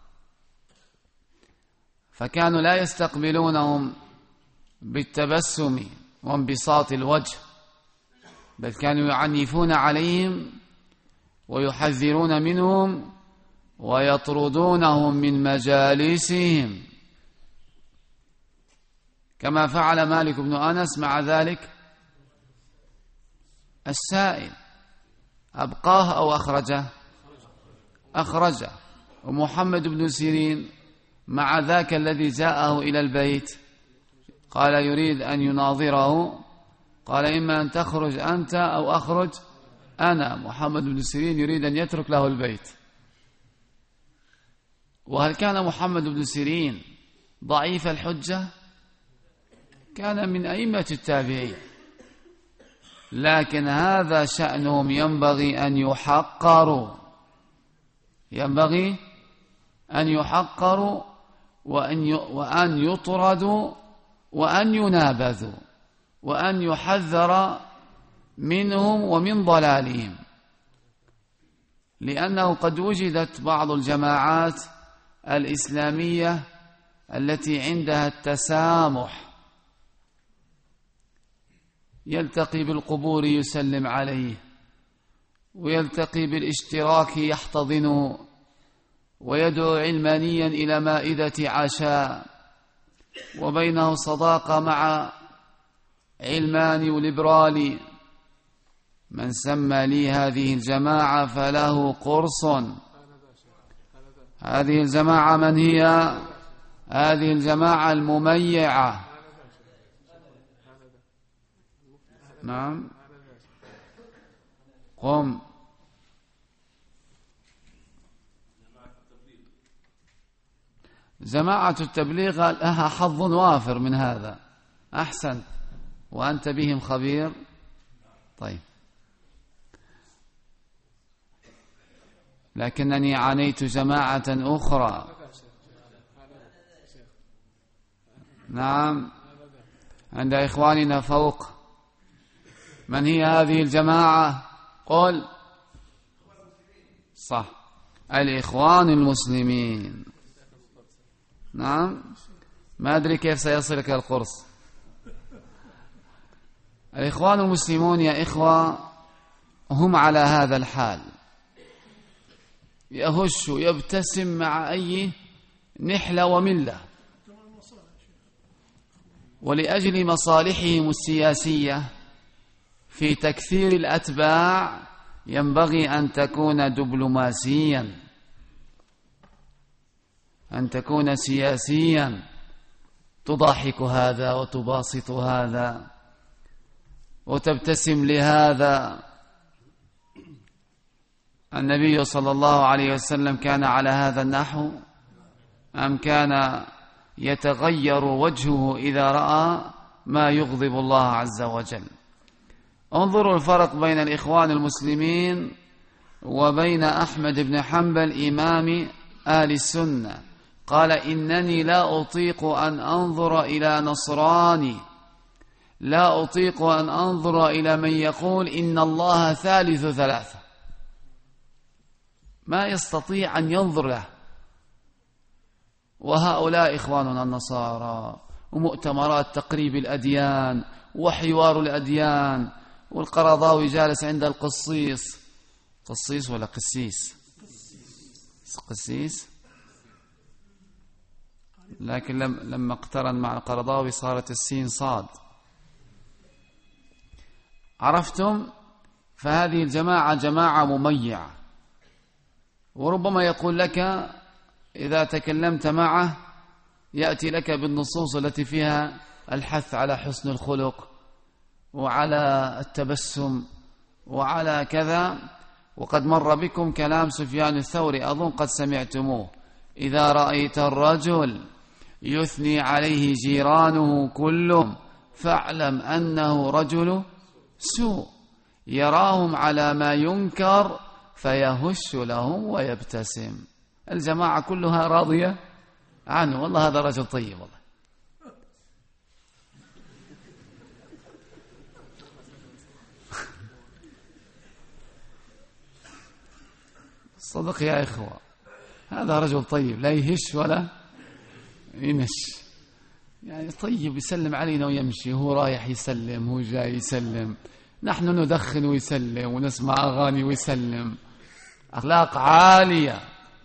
فكانوا لا يستقبلونهم بالتبسم وانبساط الوجه، بل كانوا يعنفون عليهم ويحذرون منهم ويطردونهم من مجالسهم، كما فعل مالك بن أنس مع ذلك السائل أبقاه أو أخرجه؟ أخرجه. ومحمد بن سيرين مع ذاك الذي جاءه إلى البيت قال يريد أن يناظره، قال إما أن تخرج أنت أو أخرج أنا. محمد بن سيرين يريد أن يترك له البيت. وهل كان محمد بن سيرين ضعيف الحجة؟ كان من أئمة التابعين، لكن هذا شأنهم، ينبغي أن يحقروا، ينبغي أن يحقروا وأن وأن يطردوا وأن ينابذوا وأن يحذر منهم ومن ضلالهم، لأنه قد وجدت بعض الجماعات الإسلامية التي عندها التسامح، يلتقي بالقبور يسلم عليه، ويلتقي بالاشتراك يحتضنه، ويدعو علمانيا إلى مائدة عشاء، وبينه صداقة مع علماني وليبرالي. من سمى لي هذه الجماعة فله قرص. هذه الجماعة من هي؟ هذه الجماعة المميعة. نعم قم. جماعة التبليغ لها حظ وافر من هذا. أحسن، وأنت بهم خبير. طيب، لكنني عانيت جماعة أخرى. نعم، عند إخواننا فوق. من هي هذه الجماعة؟ قل. صح، الإخوان المسلمين. نعم، ما أدري كيف سيصلك القرص. الإخوان المسلمون يا إخوة هم على هذا الحال، يهش يبتسم مع أي نحلة وملة، ولأجل مصالحهم السياسية في تكثير الأتباع ينبغي أن تكون دبلوماسيا، أن تكون سياسيا، تضاحك هذا وتباسط هذا وتبتسم لهذا. النبي صلى الله عليه وسلم كان على هذا النحو أم كان يتغير وجهه إذا رأى ما يغضب الله عز وجل؟ انظروا الفرق بين الإخوان المسلمين وبين أحمد بن حنبل إمام آل السنة. قال إنني لا أطيق أن أنظر إلى نصراني، لا أطيق أن أنظر إلى من يقول إن الله ثالث ثلاثة، ما يستطيع أن ينظر له. وهؤلاء إخواننا النصارى، ومؤتمرات تقريب الأديان وحوار الأديان، والقرضاوي جالس عند القصيص. قصيص ولا قسيس؟ قسيس، لكن لما اقترن مع القرضاوي صارت السين صاد. عرفتم؟ فهذه الجماعة جماعة مميعة، وربما يقول لك إذا تكلمت معه يأتي لك بالنصوص التي فيها الحث على حسن الخلق وعلى التبسم وعلى كذا. وقد مر بكم كلام سفيان الثوري، أظن قد سمعتموه: إذا رأيت الرجل يثني عليه جيرانه كلهم فاعلم أنه رجل سوء، يراهم على ما ينكر فيهش لهم ويبتسم. الجماعة كلها راضية عنه، والله هذا رجل طيب والله. صدق يا إخوة، هذا رجل طيب، لا يهش ولا ينش، يعني طيب، يسلم علينا ويمشي، هو رايح يسلم، هو جاي يسلم، نحن ندخن ويسلم ونسمع أغاني ويسلم، أخلاق عالية.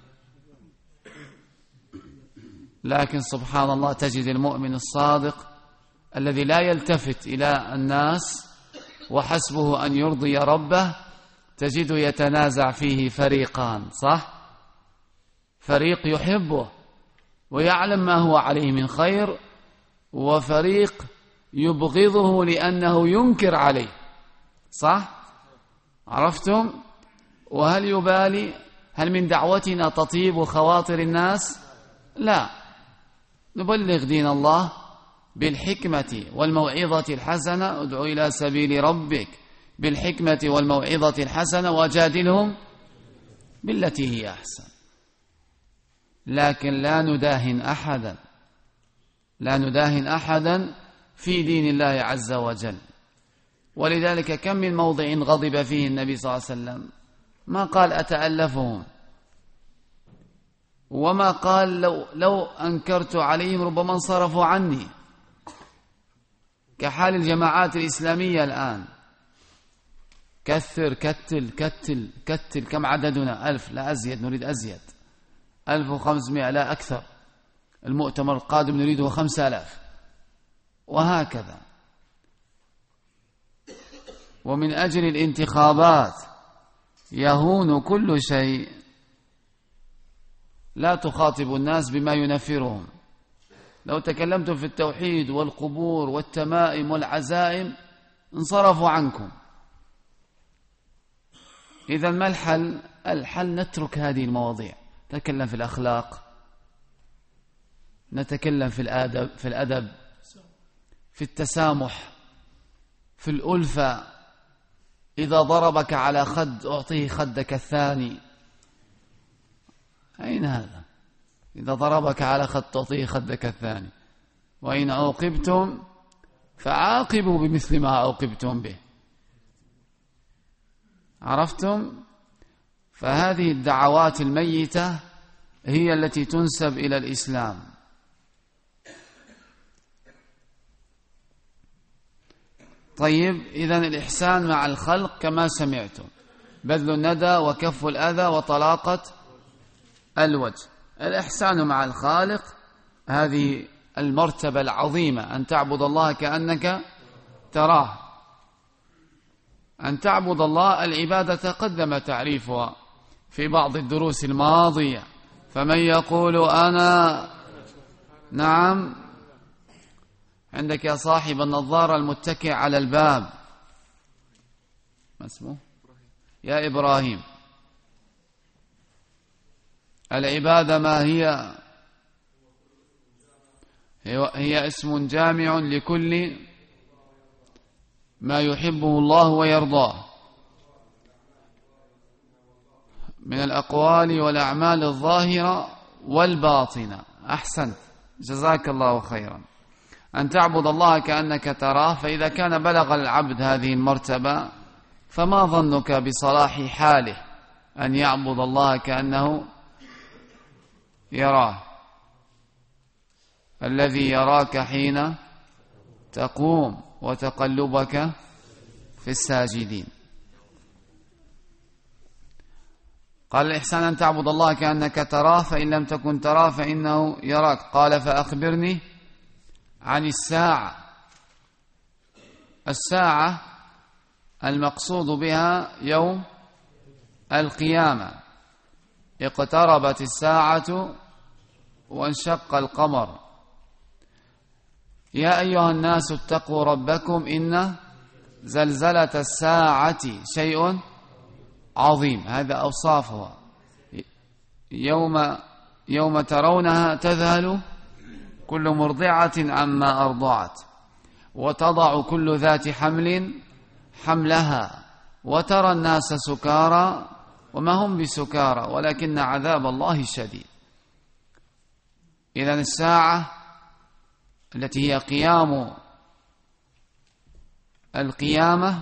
لكن سبحان الله تجد المؤمن الصادق الذي لا يلتفت إلى الناس وحسبه أن يرضي ربه تجد يتنازع فيه فريقان، صح؟ فريق يحبه ويعلم ما هو عليه من خير، وفريق يبغضه لأنه ينكر عليه، صح؟ عرفتم؟ وهل يبالي؟ هل من دعوتنا تطيب خواطر الناس؟ لا، نبلغ دين الله بالحكمة والموعظة الحسنة. ادعو إلى سبيل ربك بالحكمة والموعظة الحسنة وجادلهم بالتي هي أحسن. لكن لا نداهن أحدا، لا نداهن أحدا في دين الله عز وجل. ولذلك كم من موضع غضب فيه النبي صلى الله عليه وسلم ما قال أتألفهم، وما قال لو, لو أنكرت عليهم ربما انصرفوا عني، كحال الجماعات الإسلامية الآن. كثر كتل كتل كتل، كم عددنا؟ ألف، لا أزيد، نريد أزيد، ألف وخمسمائة لا أكثر. المؤتمر القادم نريده خمسة آلاف، وهكذا. ومن أجل الانتخابات يهون كل شيء. لا تخاطب الناس بما ينفرهم. لو تكلمتم في التوحيد والقبور والتمائم والعزائم انصرفوا عنكم. إذا ما الحل؟ الحل نترك هذه المواضيع، نتكلم في الأخلاق، نتكلم في الأدب، في الأدب، في التسامح، في الألفة. إذا ضربك على خد أعطيه خدك الثاني. أين هذا؟ إذا ضربك على خد تعطيه خدك الثاني. وإن عوقبتم فعاقبوا بمثل ما عوقبتم به. عرفتم؟ فهذه الدعوات الميتة هي التي تنسب إلى الإسلام. طيب، إذن الإحسان مع الخلق كما سمعتم: بذل الندى وكف الأذى وطلاقة الوجه. الإحسان مع الخالق هذه المرتبة العظيمة، أن تعبد الله كأنك تراه. أن تعبد الله، العبادة تقدم تعريفها في بعض الدروس الماضية. فمن يقول أنا، نعم، عندك يا صاحب النظارة المتكئ على الباب، ما اسمه؟ يا إبراهيم. العبادة ما هي؟ هي اسم جامع لكل ما يحبه الله ويرضاه من الأقوال والأعمال الظاهرة والباطنة. أحسنت، جزاك الله خيرا. أن تعبد الله كأنك تراه. فإذا كان بلغ العبد هذه المرتبة فما ظنك بصلاح حاله أن يعبد الله كأنه يراه، الذي يراك حين تقوم وتقلبك في الساجدين. قال: الإحسان أن تعبد الله كأنك تراه فإن لم تكن تراه فإنه يراك. قال: فأخبرني عن الساعة. الساعة المقصود بها يوم القيامة. اقتربت الساعة وانشق القمر. يا أيها الناس اتقوا ربكم إن زلزلة الساعة شيء عظيم. هذا أوصافها. يوم يوم ترونها تذهل كل مرضعة عما أرضعت وتضع كل ذات حمل حملها وترى الناس سكارى وما هم بسكارى ولكن عذاب الله شديد. إذن الساعة التي هي قيام القيامة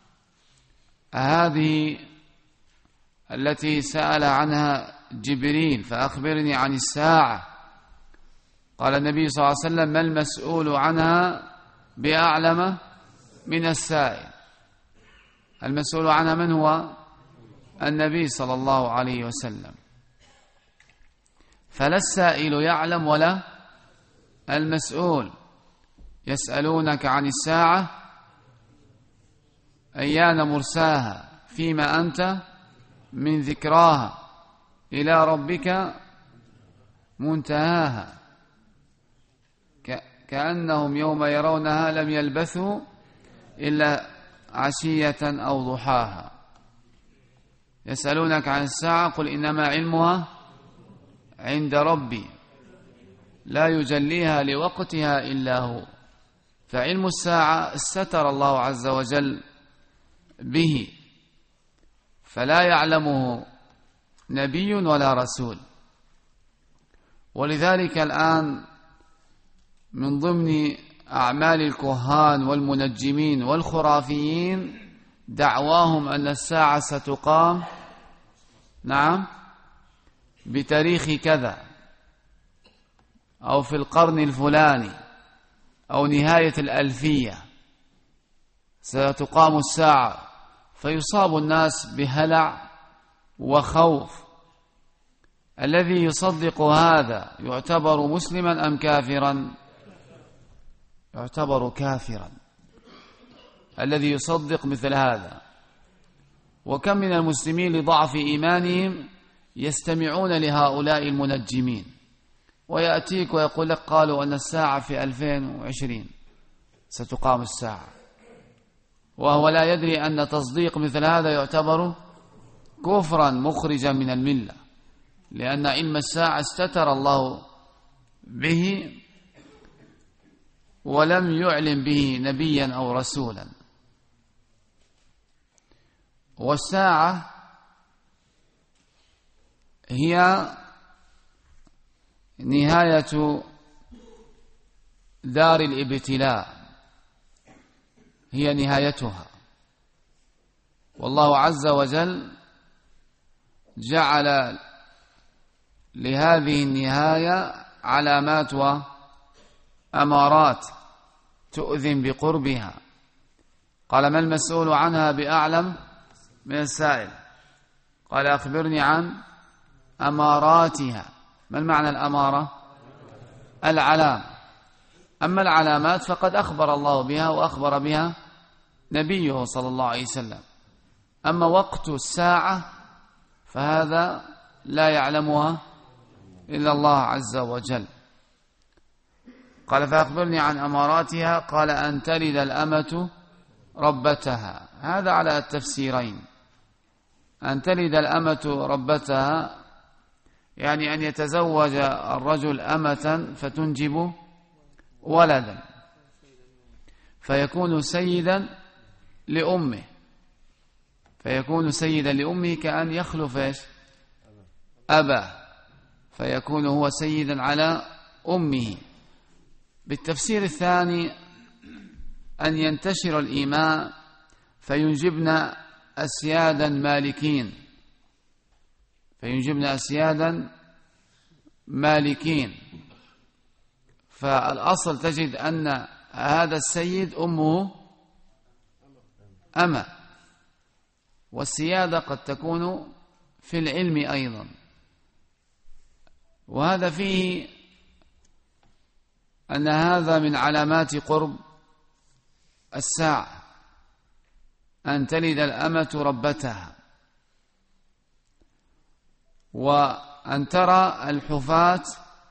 هذه التي سأل عنها جبريل: فأخبرني عن الساعة. قال النبي صلى الله عليه وسلم: ما المسؤول عنها بأعلم من السائل. المسؤول عنها من هو؟ النبي صلى الله عليه وسلم. فلا السائل يعلم ولا المسؤول. يسألونك عن الساعة أيان مرساها فيما أنت من ذكراها إلى ربك منتهاها كأنهم يوم يرونها لم يلبثوا إلا عشية أو ضحاها. يسألونك عن الساعة قل إنما علمها عند ربي لا يجليها لوقتها إلا هو. فعلم الساعة استتر الله عز وجل به، فلا يعلمه نبي ولا رسول. ولذلك الآن من ضمن أعمال الكهان والمنجمين والخرافيين دعواهم أن الساعة ستقام نعم بتاريخ كذا أو في القرن الفلاني أو نهاية الألفية ستقام الساعة، فيصاب الناس بهلع وخوف. الذي يصدق هذا يعتبر مسلما أم كافرا؟ يعتبر كافرا الذي يصدق مثل هذا. وكم من المسلمين لضعف إيمانهم يستمعون لهؤلاء المنجمين، ويأتيك ويقول لك قالوا أن الساعة في ألفين وعشرين ستقام الساعة، وهو لا يدري أن تصديق مثل هذا يعتبر كفرا مخرجا من الملة، لأن علم الساعة استتر الله به ولم يعلم به نبيا أو رسولا. والساعة هي نهاية دار الابتلاء، هي نهايتها. والله عز وجل جعل لهذه النهاية علامات وأمارات تؤذن بقربها. قال ما المسؤول عنها بأعلم من السائل، قال أخبرني عن أماراتها. ما المعنى الأمارة؟ العلام. أما العلامات فقد أخبر الله بها وأخبر بها نبيه صلى الله عليه وسلم. أما وقت الساعة فهذا لا يعلمها إلا الله عز وجل. قال فأخبرني عن أماراتها، قال أن تلد الأمة ربتها. هذا على التفسيرين. أن تلد الأمة ربتها يعني أن يتزوج الرجل أمة فتنجب ولدا فيكون سيدا لأمه، فيكون سيدا لأمه كأن يخلف إيش؟ أباه، فيكون هو سيدا على أمه. بالتفسير الثاني أن ينتشر الإيمان فينجبن أسيادا مالكين، فينجبن أسيادا مالكين. فالأصل تجد أن هذا السيد أمه أمة، والسيادة قد تكون في العلم أيضا. وهذا فيه أن هذا من علامات قرب الساعة، أن تلد الأمة ربتها، وأن ترى الحفاة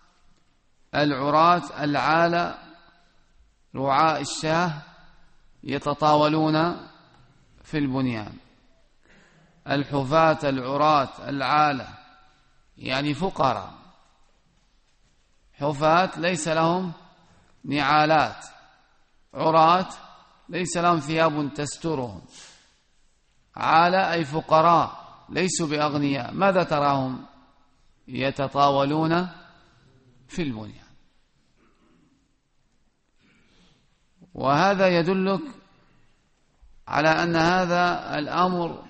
العراة العالة رعاء الشاه يتطاولون في البنيان. الحفاة العراة العالة يعني فقراء، حفاة ليس لهم نعالات، عراة ليس لهم ثياب تسترهم، عالة أي فقراء ليسوا بأغنياء. ماذا تراهم؟ يتطاولون في البنيان. وهذا يدلك على أن هذا الأمر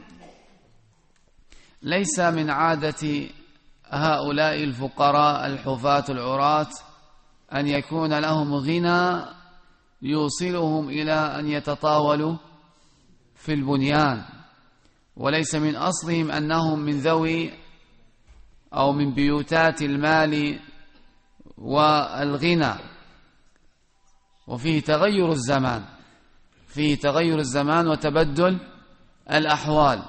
ليس من عادة هؤلاء الفقراء الحفاة العراة أن يكون لهم غنى يوصلهم إلى أن يتطاولوا في البنيان، وليس من أصلهم أنهم من ذوي أو من بيوتات المال والغنى. وفيه تغير الزمان، فيه تغير الزمان وتبدل الأحوال.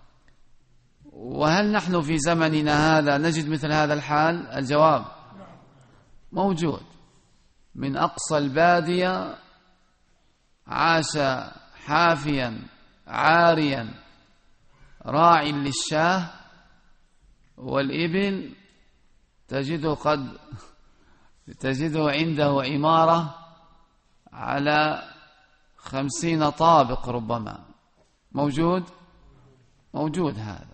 وهل نحن في زمننا هذا نجد مثل هذا الحال؟ الجواب موجود. من أقصى البادية عاش حافيا عاريا راع للشاه والإبل، تجده قد تجده عنده عمارة على خمسين طابق ربما. موجود موجود هذا.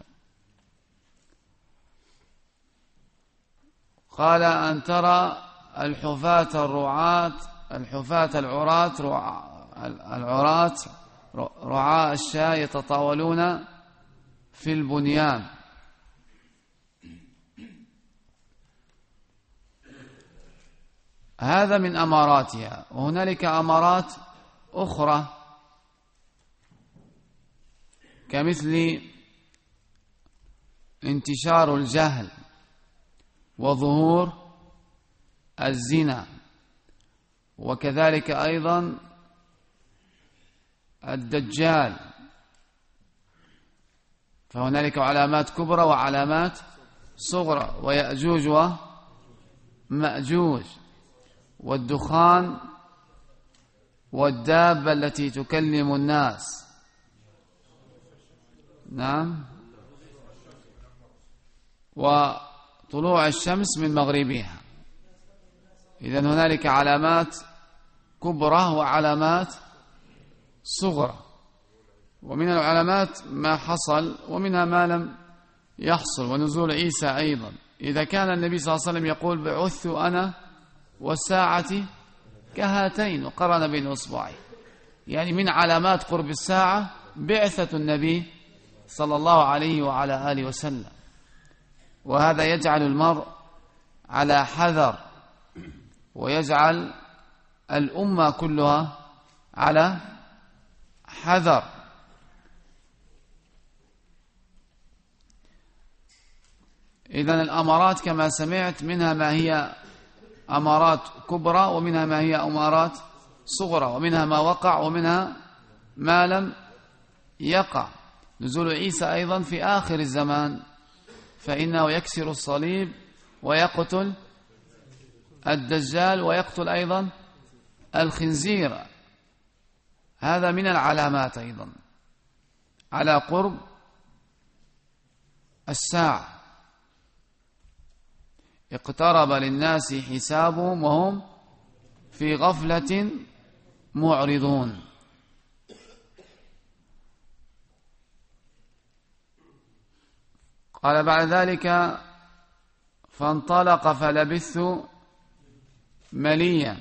قال أن ترى الحفاة الرعاة الحفاة العراة العراة رعاء الشاة يتطاولون في البنيان. هذا من أماراتها. وهنالك أمارات أخرى كمثل انتشار الجهل وظهور الزنا، وكذلك أيضا الدجال. فهنالك علامات كبرى وعلامات صغرى، ويأجوج ومأجوج، والدخان، والدابة التي تكلم الناس. نعم. وطلوع الشمس من مغربها. إذن هنالك علامات كبرى وعلامات صغرى. ومن العلامات ما حصل ومنها ما لم يحصل، ونزول عيسى أيضا. إذا كان النبي صلى الله عليه وسلم يقول بعثت أنا والساعة كهاتين، وقرن بين أصبعين، يعني من علامات قرب الساعة بعثة النبي صلى الله عليه وعلى آله وسلم. وهذا يجعل المرء على حذر، ويجعل الأمة كلها على حذر. إذن الأمارات كما سمعت منها ما هي أمارات كبرى، ومنها ما هي أمارات صغرى، ومنها ما وقع ومنها ما لم يقع. نزول عيسى أيضا في آخر الزمان، فإنه يكسر الصليب ويقتل الدجال ويقتل أيضا الخنزير. هذا من العلامات أيضا على قرب الساعة. اقترب للناس حسابهم وهم في غفلة معرضون. قال بعد ذلك فانطلق فلبثت مليا.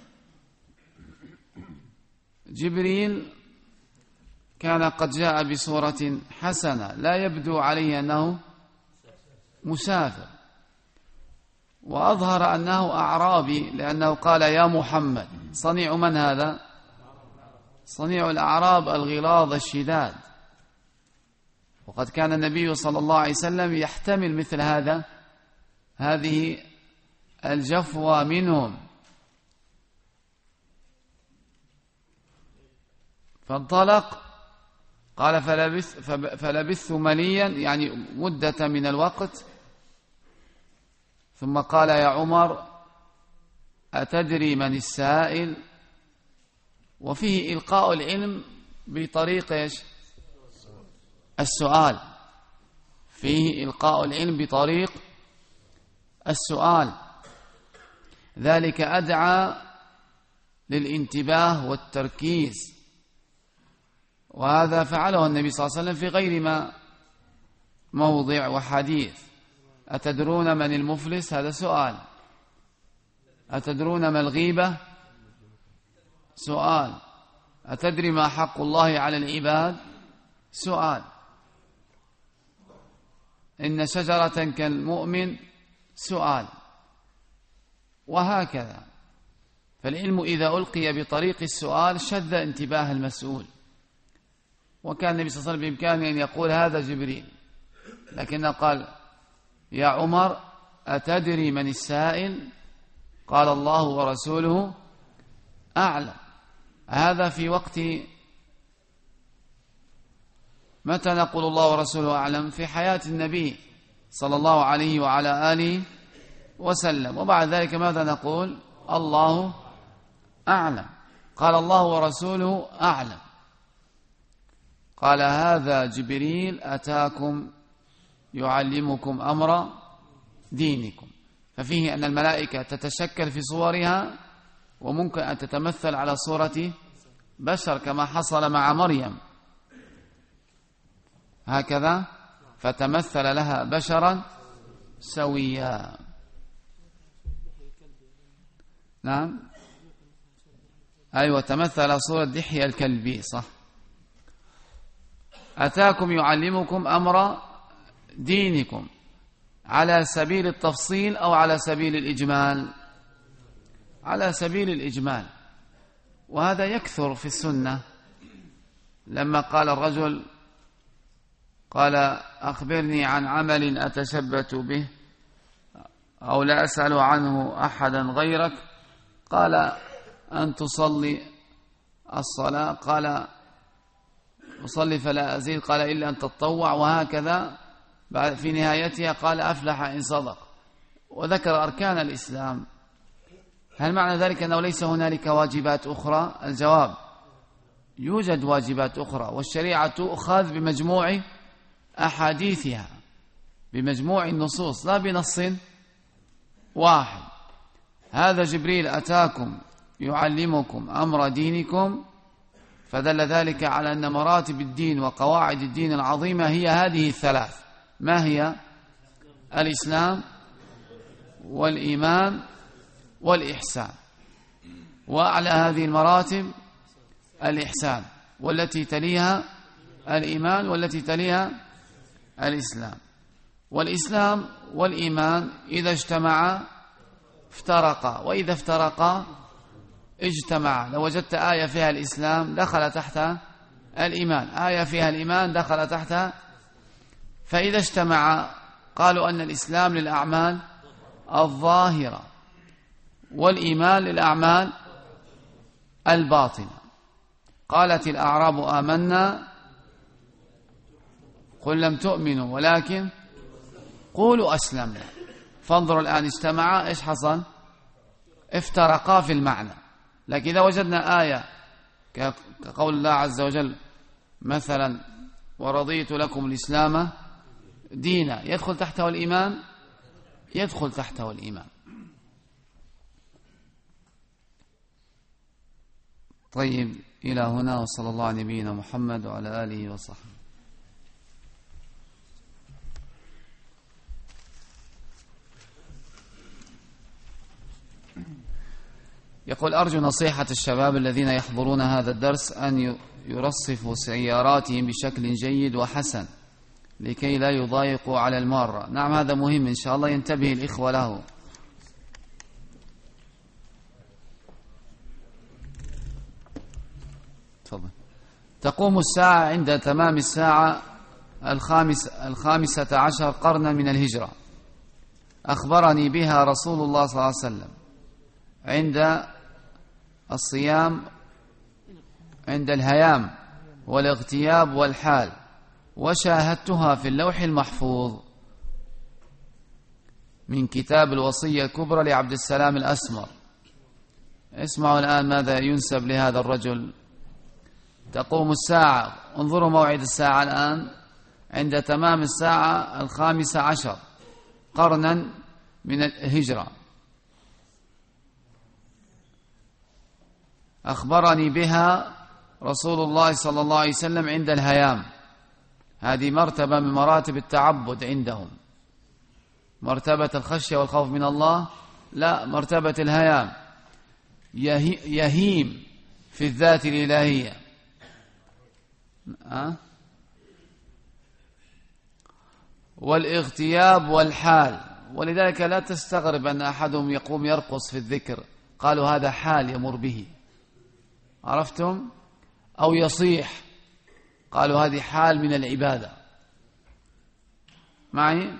جبريل كان قد جاء بصورة حسنة، لا يبدو عليه أنه مسافر، وأظهر أنه أعرابي، لأنه قال يا محمد. صنيع من هذا؟ صنيع الأعراب الغلاظ الشداد. وقد كان النبي صلى الله عليه وسلم يحتمل مثل هذا هذه الجفوة منهم. فانطلق قال فلبث فلبثت مليا، يعني مدة من الوقت. ثم قال يا عمر أتدري من السائل؟ وفيه إلقاء العلم بطريق إيش؟ السؤال. فيه إلقاء العلم بطريق السؤال، ذلك أدعى للانتباه والتركيز. وهذا فعله النبي صلى الله عليه وسلم في غير ما موضع وحديث. أتدرون من المفلس؟ هذا سؤال. أتدرون ما الغيبة؟ سؤال. أتدري ما حق الله على العباد؟ سؤال. إن شجرة كالمؤمن؟ سؤال. وهكذا. فالعلم إذا ألقي بطريق السؤال شد انتباه المسؤول. وكان النبي صلى الله عليه وسلم بإمكانه أن يقول هذا جبريل، لكنه قال يا عمر أتدري من السائل؟ قال الله ورسوله أعلم. هذا في وقت متى نقول الله ورسوله أعلم؟ في حياة النبي صلى الله عليه وعلى آله وسلم. وبعد ذلك ماذا نقول؟ الله أعلم. قال الله ورسوله أعلم. قال هذا جبريل أتاكم يعلمكم أمر دينكم. ففيه أن الملائكة تتشكل في صورها وممكن أن تتمثل على صورة بشر كما حصل مع مريم هكذا، فتمثل لها بشرا سويا. نعم أيوة، تمثل صورة دحية الكلبي، صح. أتاكم يعلمكم أمر دينكم على سبيل التفصيل أو على سبيل الإجمال؟ على سبيل الإجمال. وهذا يكثر في السنة. لما قال الرجل قال أخبرني عن عمل أتشبت به أو لا أسأل عنه أحدا غيرك، قال أن تصلي الصلاة، قال أصلي فلا أزيد، قال إلا أن تتطوع، وهكذا في نهايتها قال أفلح إن صدق، وذكر أركان الإسلام. هل معنى ذلك أنه ليس هنالك واجبات أخرى؟ الجواب يوجد واجبات أخرى، والشريعة تؤخذ بمجموع أحاديثها، بمجموع النصوص لا بنص واحد. هذا جبريل أتاكم يعلمكم أمر دينكم، فدل ذلك على أن مراتب الدين وقواعد الدين العظيمة هي هذه الثلاث. ما هي؟ الإسلام والإيمان والإحسان. وأعلى هذه المراتب الإحسان، والتي تليها الإيمان، والتي تليها الإسلام. والإسلام والإيمان إذا اجتمعا افترقا، وإذا افترقا اجتمعا. لو وجدت آية فيها الإسلام دخل تحت الإيمان، آية فيها الإيمان دخل تحت. فإذا اجتمعا قالوا أن الإسلام للأعمال الظاهرة والإيمان للأعمال الباطنة. قالت الأعراب آمنا قل لم تؤمنوا ولكن قولوا أسلمنا. فانظروا الآن اجتمعا، إيش حصل؟ افترقا في المعنى. لكن إذا وجدنا آية كقول الله عز وجل مثلا ورضيت لكم الإسلام دينا، يدخل تحته الإيمان؟ يدخل تحته الإيمان. طيب، إلى هنا، وصلى الله على نبينا محمد وعلى آله وصحبه. يقول أرجو نصيحة الشباب الذين يحضرون هذا الدرس أن يرصفوا سياراتهم بشكل جيد وحسن لكي لا يضايقوا على المارة. نعم، هذا مهم، إن شاء الله ينتبه الإخوة له. تفضل. تقوم الساعة عند تمام الساعة الخامس الخامسة عشر قرنا من الهجرة. أخبرني بها رسول الله صلى الله عليه وسلم عند الصيام، عند الهيام والاغتياب والحال، وشاهدتها في اللوح المحفوظ من كتاب الوصية الكبرى لعبد السلام الأسمر. اسمعوا الآن ماذا ينسب لهذا الرجل. تقوم الساعة، انظروا موعد الساعة الآن، عند تمام الساعة الخامسة عشر قرنا من الهجرة. أخبرني بها رسول الله صلى الله عليه وسلم عند الهيام. هذه مرتبة من مراتب التعبد عندهم. مرتبة الخشية والخوف من الله لا، مرتبة الهيام. يهيم في الذات الإلهية. أه؟ والاغتياب والحال. ولذلك لا تستغرب أن أحدهم يقوم يرقص في الذكر، قالوا هذا حال يمر به، عرفتم؟ أو يصيح، قالوا هذه حال من العبادة. معي؟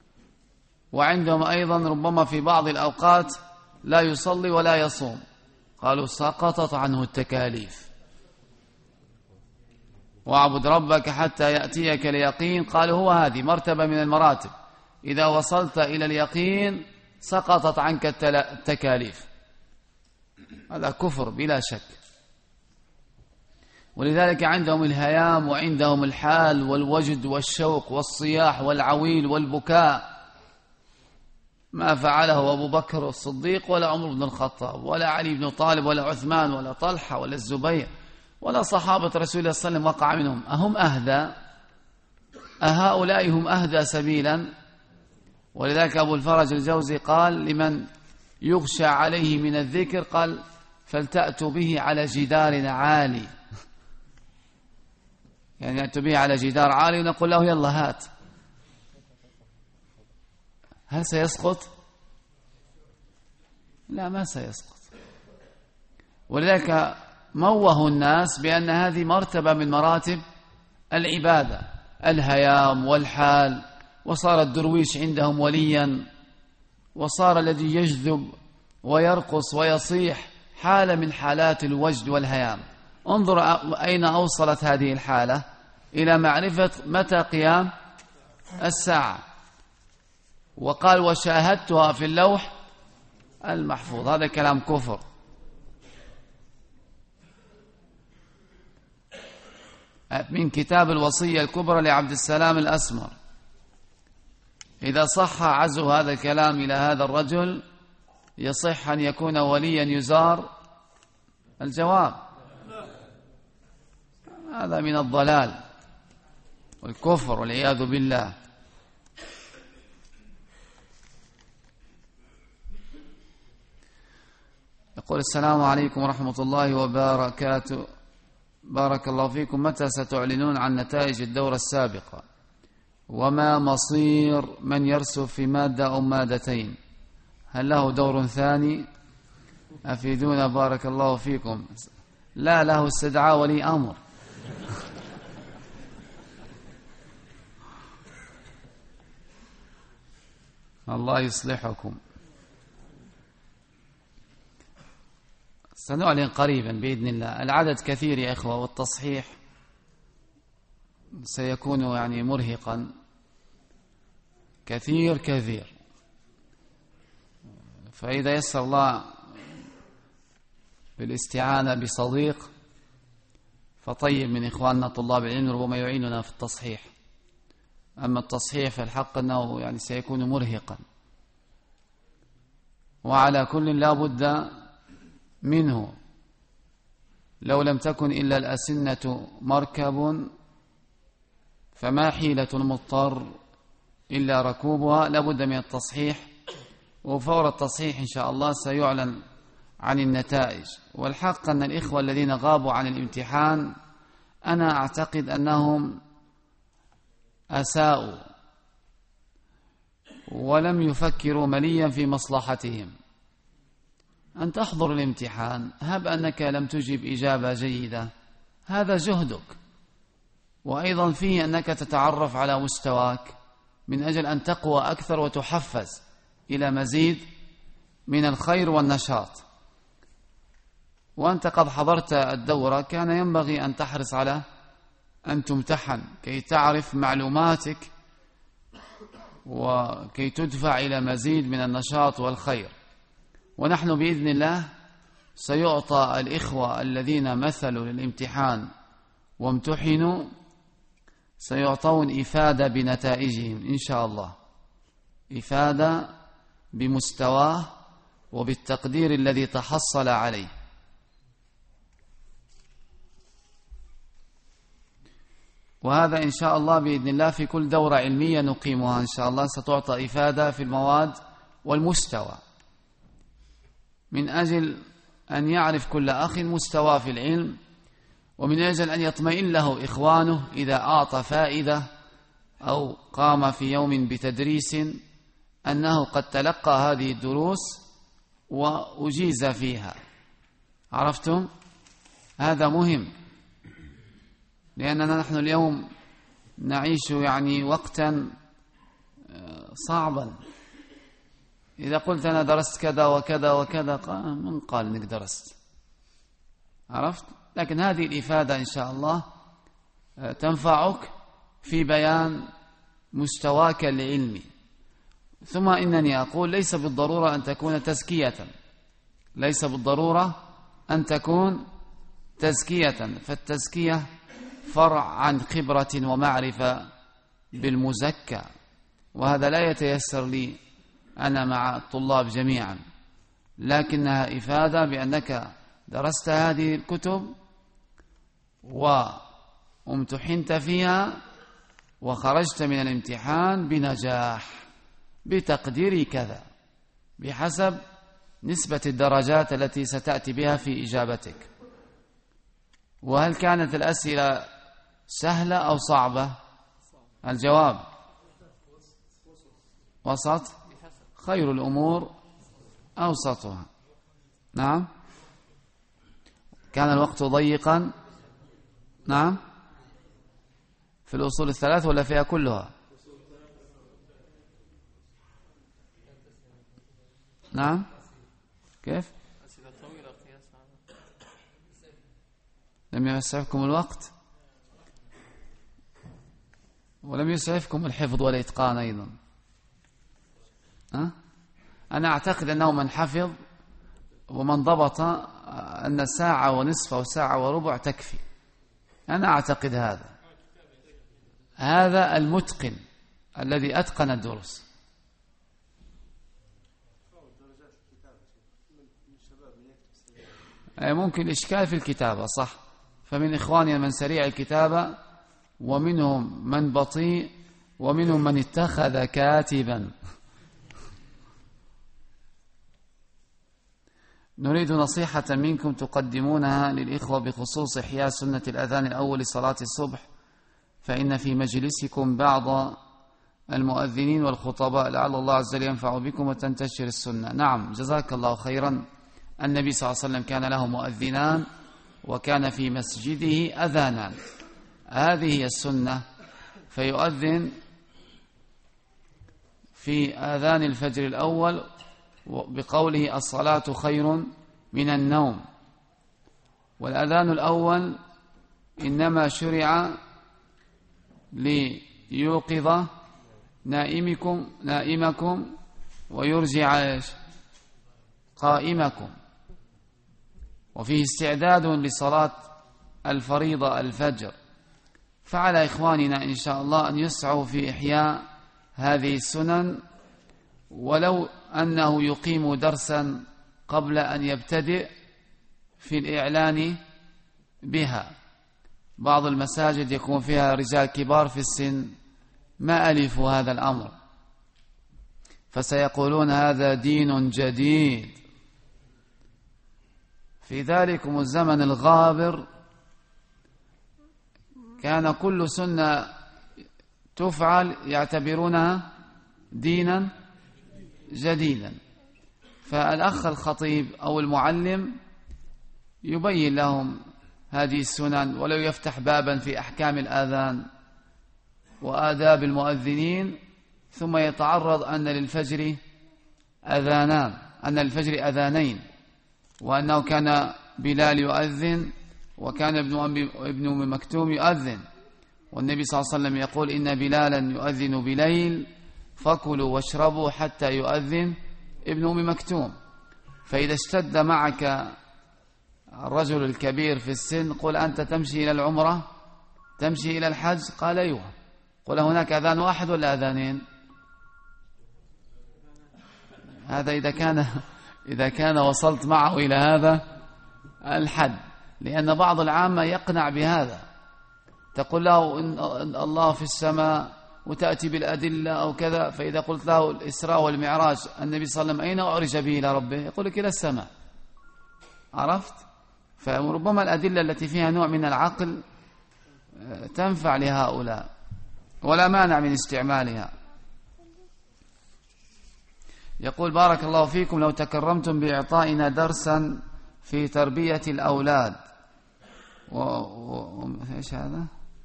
وعندهم أيضا ربما في بعض الأوقات لا يصلي ولا يصوم، قالوا سقطت عنه التكاليف. واعبد ربك حتى يأتيك اليقين، قالوا هو هذه مرتبة من المراتب، إذا وصلت إلى اليقين سقطت عنك التكاليف. هذا كفر بلا شك. ولذلك عندهم الهيام وعندهم الحال والوجد والشوق والصياح والعويل والبكاء، ما فعله أبو بكر الصديق ولا عمر بن الخطاب ولا علي بن طالب ولا عثمان ولا طلحة ولا الزبير ولا صحابة رسول الله صلى الله عليه وسلم وقع منهم. أهم أهدى؟ أهؤلاء هم أهدى سبيلا؟ ولذلك أبو الفرج الجوزي قال لمن يغشى عليه من الذكر، قال فلتأتوا به على جدار عالي، يعني يأتوا به على جدار عالي ونقول له يلا هات. هل سيسقط؟ لا، ما سيسقط. ولذلك موه الناس بأن هذه مرتبة من مراتب العبادة، الهيام والحال، وصار الدرويش عندهم وليا، وصار الذي يجذب ويرقص ويصيح حالة من حالات الوجد والهيام. انظر أين أوصلت هذه الحالة، إلى معرفة متى قيام الساعة. وقال وشاهدتها في اللوح المحفوظ. هذا كلام كفر. من كتاب الوصية الكبرى لعبد السلام الأسمر. إذا صح عزو هذا الكلام إلى هذا الرجل يصح أن يكون وليا يزار؟ الجواب هذا من الضلال والكفر والعياذ بالله. يقول السلام عليكم ورحمة الله وبركاته، بارك الله فيكم، متى ستعلنون عن نتائج الدورة السابقة؟ وما مصير من يرسب في مادة أو مادتين؟ هل له دور ثاني؟ أفيدونا بارك الله فيكم. لا، له استدعاء ولي أمر. الله يصلحكم. سنعلن قريبا بإذن الله. العدد كثير يا إخوة، والتصحيح سيكون يعني مرهقا كثير كثير. فإذا يسر الله بالاستعانة بصديق فطيب من إخواننا طلاب العلم ربما يعيننا في التصحيح. أما التصحيح فالحق أنه يعني سيكون مرهقا، وعلى كل لا بد منه. لو لم تكن إلا الأسنة مركب فما حيلة المضطر إلا ركوبها، لابد من التصحيح. وفور التصحيح إن شاء الله سيعلن عن النتائج. والحق أن الإخوة الذين غابوا عن الامتحان أنا أعتقد أنهم أساءوا ولم يفكروا مليا في مصلحتهم. أن تحضر الامتحان، هب أنك لم تجب إجابة جيدة، هذا جهدك، وأيضا فيه أنك تتعرف على مستواك من أجل أن تقوى أكثر وتحفز إلى مزيد من الخير والنشاط. وأنت قد حضرت الدورة، كان ينبغي أن تحرص على أن تمتحن كي تعرف معلوماتك وكي تدفع إلى مزيد من النشاط والخير. ونحن بإذن الله سيعطى الإخوة الذين مثلوا للامتحان وامتحنوا سيعطون إفادة بنتائجهم إن شاء الله، إفادة بمستواه وبالتقدير الذي تحصل عليه. وهذا إن شاء الله بإذن الله في كل دورة علمية نقيمها إن شاء الله ستعطى إفادة في المواد والمستوى، من أجل أن يعرف كل أخ مستوى في العلم، ومن أجل أن يطمئن له إخوانه إذا أعطى فائدة أو قام في يوم بتدريس أنه قد تلقى هذه الدروس وأجيز فيها. عرفتم؟ هذا مهم، لأننا نحن اليوم نعيش يعني وقتا صعبا. إذا قلت أنا درست كذا وكذا وكذا، من قال إنك درست؟ عرفت؟ لكن هذه الإفادة إن شاء الله تنفعك في بيان مستواك العلمي. ثم إنني أقول ليس بالضرورة أن تكون تزكية، ليس بالضرورة أن تكون تزكية، فالتزكية فرع عن خبرة ومعرفة بالمزكى، وهذا لا يتيسر لي أنا مع الطلاب جميعا، لكنها إفادة بأنك درست هذه الكتب وامتحنت فيها وخرجت من الامتحان بنجاح بتقدير كذا بحسب نسبة الدرجات التي ستأتي بها في إجابتك. وهل كانت الأسئلة سهلة أو صعبة؟ الجواب وسط، خير الأمور أوسطها. نعم. كان الوقت ضيقا. نعم. في الأصول الثلاث ولا فيها كلها؟ نعم. كيف؟ لم يسعفكم الوقت ولم يسعفكم الحفظ والإتقان أيضا. أه؟ أنا أعتقد أنه من حفظ ومن ضبط أن ساعة ونصف أو ساعة وربع تكفي. أنا أعتقد هذا هذا المتقن الذي أتقن الدروس. ممكن الإشكال في الكتابة صح، فمن إخواننا من سريع الكتابة ومنهم من بطيء ومنهم من اتخذ كاتبا. نريد نصيحة منكم تقدمونها للإخوة بخصوص إحياء سنة الأذان الأول لصلاة الصبح، فإن في مجلسكم بعض المؤذنين والخطباء، لعل الله عز وجل ينفع بكم وتنتشر السنة. نعم، جزاك الله خيرا. النبي صلى الله عليه وسلم كان له مؤذنان وكان في مسجده أذانان، هذه هي السنة. فيؤذن في آذان الفجر الأول بقوله الصلاة خير من النوم، والأذان الأول إنما شرع ليوقظ نائمكم نائمكم ويرجع قائمكم، وفيه استعداد لصلاة الفريضة الفجر. فعلى إخواننا إن شاء الله أن يسعوا في إحياء هذه السنن، ولو أنه يقيم درسا قبل أن يبتدئ في الإعلان بها. بعض المساجد يكون فيها رجال كبار في السن ما ألفوا هذا الأمر، فسيقولون هذا دين جديد. في ذلكم الزمن الغابر كان كل سنة تفعل يعتبرونها دينا جديدا، فالأخ الخطيب أو المعلم يبين لهم هذه السنن، ولو يفتح بابا في أحكام الآذان وآداب المؤذنين، ثم يتعرض أن للفجر أذانان أن للفجر أذانين، وأنه كان بلال يؤذن وكان ابن ابن أم مكتوم يؤذن، والنبي صلى الله عليه وسلم يقول إن بلالا يؤذن بليل فكلوا واشربوا حتى يؤذن ابن أم مكتوم. فإذا اشتد معك الرجل الكبير في السن قل أنت تمشي إلى العمرة تمشي إلى الحج؟ قال أيوه. قل هناك أذان واحد ولا أذانين؟ هذا إذا كان إذا كان وصلت معه إلى هذا الحد، لأن بعض العامة يقنع بهذا، تقول له إن الله في السماء وتأتي بالأدلة أو كذا، فإذا قلت له الإسراء والمعراج النبي صلى الله عليه وسلم أين أعرج به إلى ربه؟ يقول لك إلى السماء. عرفت؟ فربما الأدلة التي فيها نوع من العقل تنفع لهؤلاء ولا مانع من استعمالها. يقول بارك الله فيكم، لو تكرمتم بإعطائنا درسا في تربية الأولاد و... و... إيش هذا؟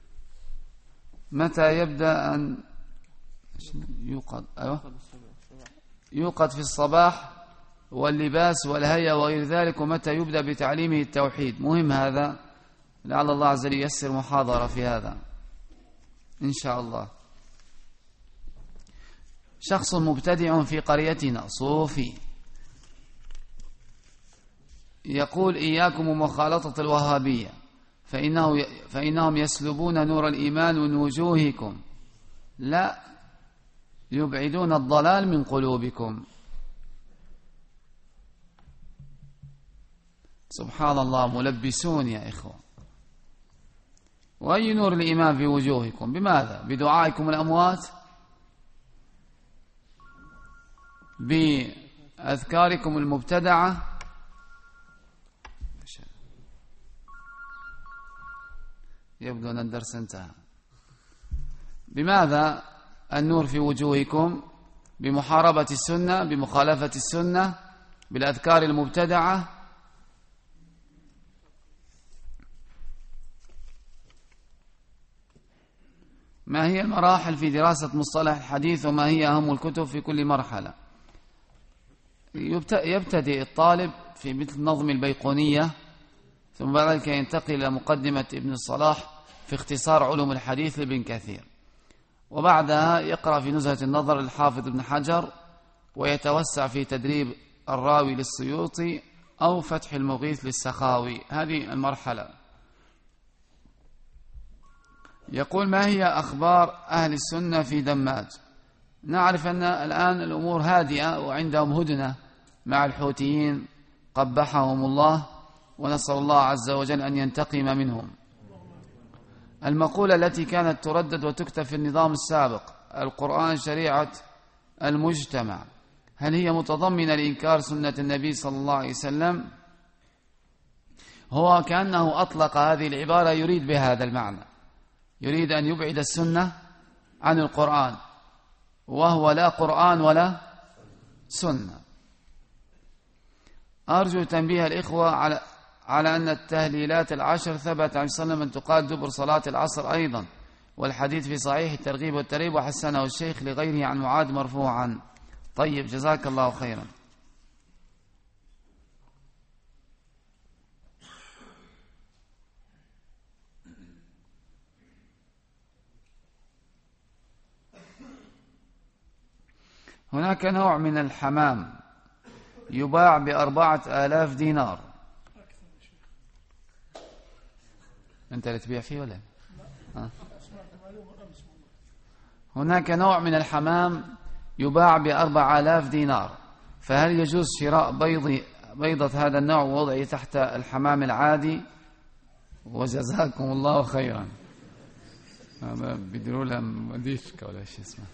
متى يبدأ أن يوقد أيوة يوقد في الصباح واللباس والهيئة وغير ذلك، ومتى يبدأ بتعليمه التوحيد. مهم هذا، لعل الله عز وجل ييسر محاضرة في هذا إن شاء الله. شخص مبتدع في قريتنا صوفي يقول: إياكم ومخالطة الوهابية فإنه فإنهم يسلبون نور الإيمان من وجوهكم، لا يبعدون الضلال من قلوبكم. سبحان الله، ملبسون يا إخوة. وأي نور الإيمان في وجوهكم؟ بماذا؟ بدعائكم الأموات؟ بأذكاركم المبتدعة؟ يبدو أن الدرس انتهى. بماذا النور في وجوهكم؟ بمحاربة السنة، بمخالفة السنة، بالأذكار المبتدعة. ما هي المراحل في دراسة مصطلح الحديث، وما هي أهم الكتب في كل مرحلة؟ يبتدئ الطالب في مثل نظم البيقونية، ثم بعد ذلك ينتقل إلى مقدمة ابن الصلاح في اختصار علوم الحديث لابن كثير، وبعدها يقرأ في نزهة النظر للحافظ ابن حجر، ويتوسع في تدريب الراوي للسيوطي أو فتح المغيث للسخاوي. هذه المرحلة. يقول: ما هي أخبار أهل السنة في دماج؟ نعرف أن الآن الأمور هادئة وعندهم هدنة مع الحوثيين قبحهم الله، ونسأل الله عز وجل أن ينتقم منهم. المقولة التي كانت تردد وتكتب في النظام السابق: القرآن شريعة المجتمع، هل هي متضمنة لإنكار سنة النبي صلى الله عليه وسلم؟ هو كأنه أطلق هذه العبارة يريد بهذا المعنى، يريد أن يبعد السنة عن القرآن، وهو لا قرآن ولا سنة. أرجو تنبيه الإخوة على على أن التهليلات العشر ثبت عن صلى الله عليه وسلم أن تقال دبر صلاة العصر أيضا، والحديث في صحيح الترغيب والترهيب وحسنه الشيخ لغيره عن معاذ مرفوعا. طيب، جزاك الله خيرا. هناك نوع من الحمام يباع بأربعة آلاف دينار. أنت اللي تبيع فيه ولا؟ آه. هناك نوع من الحمام يباع بأربع آلاف دينار، فهل يجوز شراء بيض بيضة هذا النوع ووضعه تحت الحمام العادي؟ وجزاكم الله خيرا. هذا بيديروا لها مديفك ولا شيء اسمه.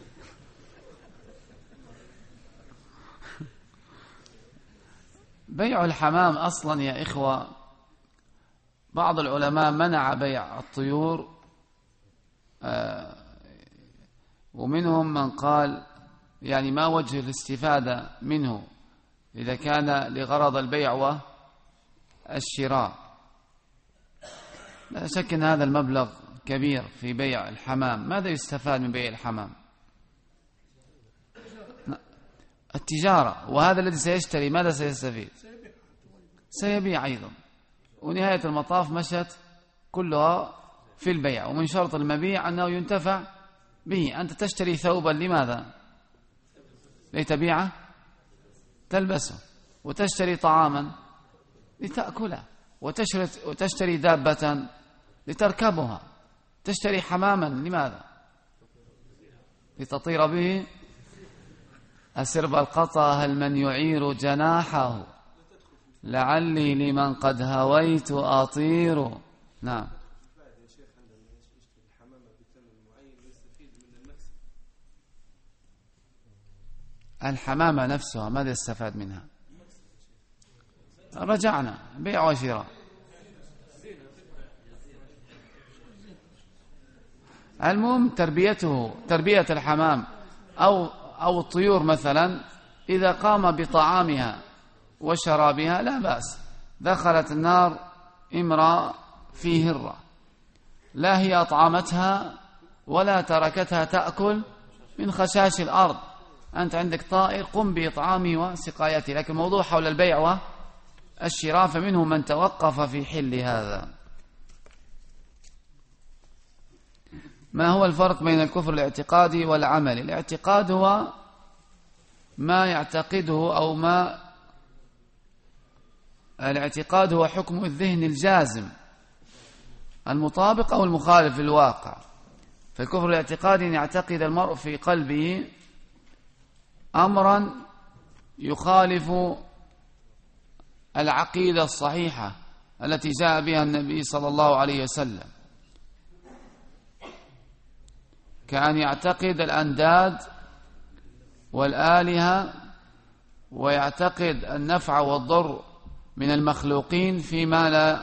بيع الحمام أصلا يا إخوة، بعض العلماء منع بيع الطيور، آه ومنهم من قال يعني ما وجه الاستفادة منه إذا كان لغرض البيع والشراء. لا شك أن هذا المبلغ كبير في بيع الحمام. ماذا يستفاد من بيع الحمام؟ التجارة. وهذا الذي سيشتري ماذا سيستفيد؟ سيبيع أيضا. ونهاية المطاف مشت كلها في البيع، ومن شرط المبيع أنه ينتفع به. أنت تشتري ثوبا لماذا؟ لتبيعه تلبسه، وتشتري طعاما لتأكله، وتشتري, وتشتري دابة لتركبها، تشتري حماما لماذا؟ لتطير به. أسرب القطا هل من يعير جناحه، لعلي لمن قد هويت أطير. نعم. الحمامة نفسها ماذا استفاد منها؟ رجعنا بيع وشراء. المهم تربيته، تربية الحمام أو أو الطيور مثلا، إذا قام بطعامها وشرابها لا بأس. دخلت النار امرأة في هرة، لا هي أطعمتها ولا تركتها تأكل من خشاش الأرض، أنت عندك طائر قم بإطعامه وسقايته، لكن الموضوع حول البيع والشراء فمنه من توقف في حل هذا. ما هو الفرق بين الكفر الاعتقادي والعملي؟ الاعتقاد هو ما يعتقده أو ما الاعتقاد هو حكم الذهن الجازم المطابق أو المخالف للواقع. فالكفر الاعتقادي أن يعتقد المرء في قلبه أمرا يخالف العقيدة الصحيحة التي جاء بها النبي صلى الله عليه وسلم، كأن يعتقد الأنداد والآلهة ويعتقد النفع والضر من المخلوقين فيما لا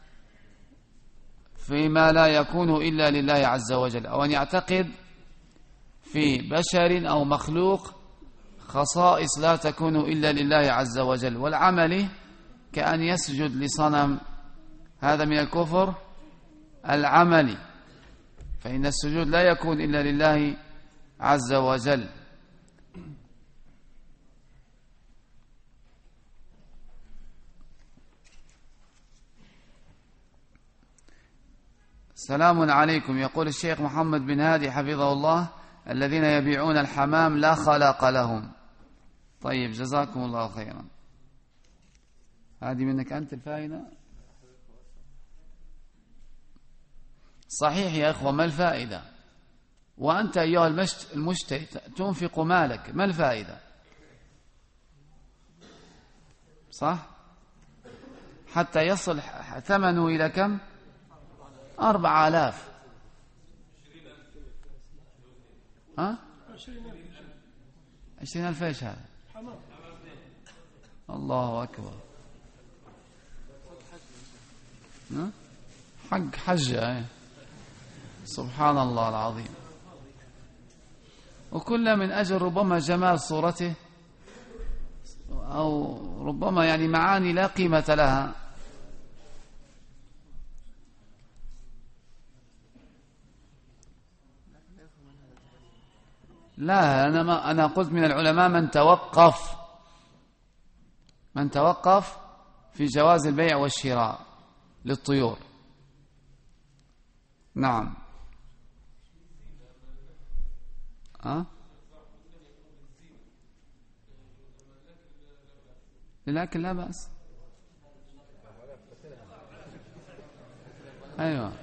فيما لا يكون إلا لله عز وجل، أو أن يعتقد في بشر أو مخلوق خصائص لا تكون إلا لله عز وجل. والعمل كأن يسجد لصنم، هذا من الكفر العملي، فإن السجود لا يكون إلا لله عز وجل. سلام عليكم. يقول الشيخ محمد بن هادي حفظه الله: الذين يبيعون الحمام لا خلاق لهم. طيب، جزاكم الله خيرا. هذه منك أنت الفائدة. صحيح يا إخوة، ما الفائدة؟ وأنت أيها المشتري تنفق مالك، ما الفائدة؟ صح؟ حتى يصل ثمنه إلى كم؟ أربع آلاف. ها؟ عشرين ألف. إيش هذا؟ الله أكبر. حق حجة. سبحان الله العظيم. وكل من أجل ربما جمال صورته، أو ربما يعني معاني لا قيمة لها. لا، أنا ما أنا قلت من العلماء من توقف من توقف في جواز البيع والشراء للطيور. نعم. أه؟ لكن لا بأس. أيوة.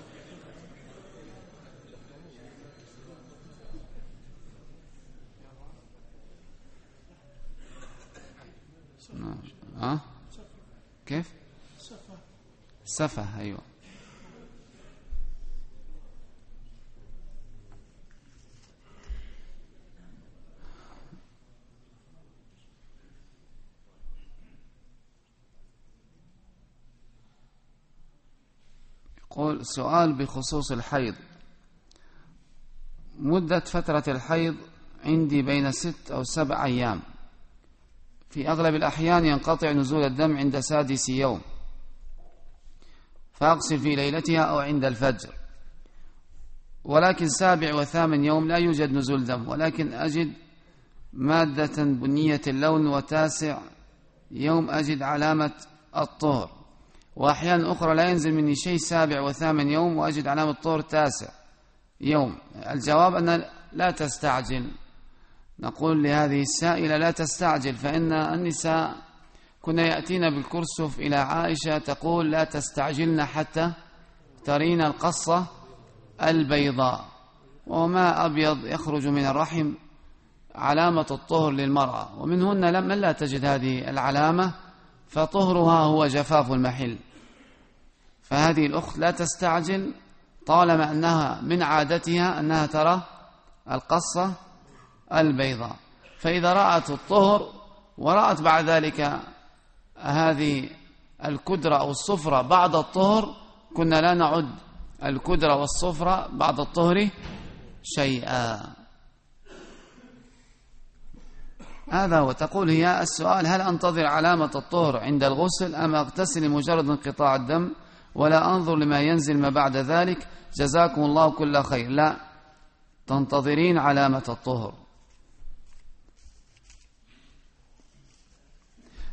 ها؟ أه؟ كيف؟ سفه. أيوة. يقول سؤال بخصوص الحيض. مدة فترة الحيض عندي بين ست أو سبع أيام. في أغلب الأحيان ينقطع نزول الدم عند سادس يوم، فأغسل في ليلتها أو عند الفجر، ولكن سابع وثامن يوم لا يوجد نزول دم، ولكن أجد مادة بنية اللون، وتاسع يوم أجد علامة الطهر، وأحيانا أخرى لا ينزل مني شيء سابع وثامن يوم وأجد علامة الطهر تاسع يوم. الجواب أن لا تستعجل. نقول لهذه السائلة لا تستعجل، فإن النساء كنا يأتين بالكرسف إلى عائشة تقول لا تستعجلن حتى ترين القصة البيضاء، وما أبيض يخرج من الرحم علامة الطهر للمرأة، ومنهن من لا تجد هذه العلامة فطهرها هو جفاف المحل. فهذه الأخت لا تستعجل طالما أنها من عادتها أنها ترى القصة البيضاء. فإذا رأت الطهر ورأت بعد ذلك هذه الكدرة أو الصفرة بعد الطهر، كنا لا نعد الكدرة والصفرة بعد الطهر شيئا. هذا هو. تقول هي السؤال: هل أنتظر علامة الطهر عند الغسل أم أغتسل لمجرد انقطاع الدم ولا أنظر لما ينزل ما بعد ذلك؟ جزاكم الله كل خير. لا، تنتظرين علامة الطهر.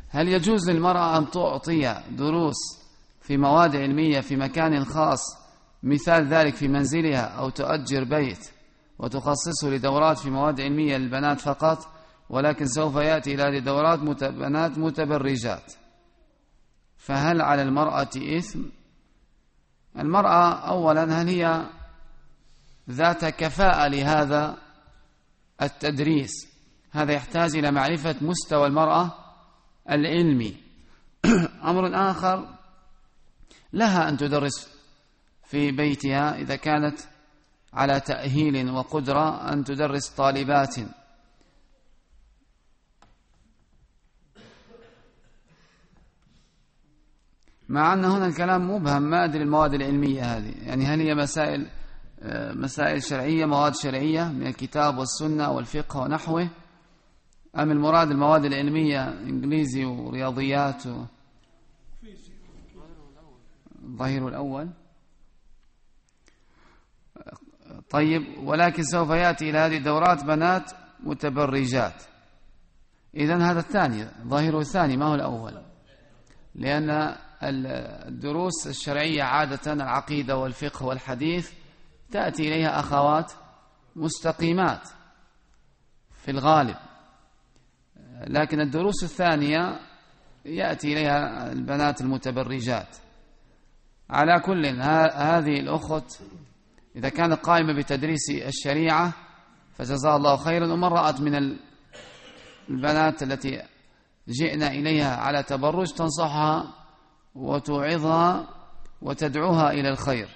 هل يجوز للمرأة أن تعطي دروس في مواد علمية في مكان خاص، مثال ذلك في منزلها، أو تؤجر بيت وتخصصه لدورات في مواد علمية للبنات فقط، ولكن سوف يأتي إلى هذه الدورات بنات متبرجات، فهل على المرأة إثم؟ المرأة أولا هل هي ذات كفاءة لهذا التدريس؟ هذا يحتاج إلى معرفة مستوى المرأة العلمي. أمر آخر، لها أن تدرس في بيتها إذا كانت على تأهيل وقدرة أن تدرس طالبات. مع أن هنا الكلام مبهم، ما أدري المواد العلمية هذه يعني هل هي مسائل مسائل شرعية، مواد شرعية من الكتاب والسنة والفقه ونحوه، أم المراد المواد العلمية إنجليزي ورياضيات و... الظهير الأول. طيب، ولكن سوف يأتي إلى هذه الدورات بنات متبرجات. إذن هذا الثاني، ظاهره الثاني ما هو الأول، لأن الدروس الشرعية عادة العقيدة والفقه والحديث تأتي إليها أخوات مستقيمات في الغالب، لكن الدروس الثانية يأتي إليها البنات المتبرجات. على كل، هذه الأخت إذا كانت قائمة بتدريس الشريعة فجزاها الله خيرا، ومن رأت من البنات التي جئنا إليها على تبرج تنصحها وتوعظها وتدعوها إلى الخير.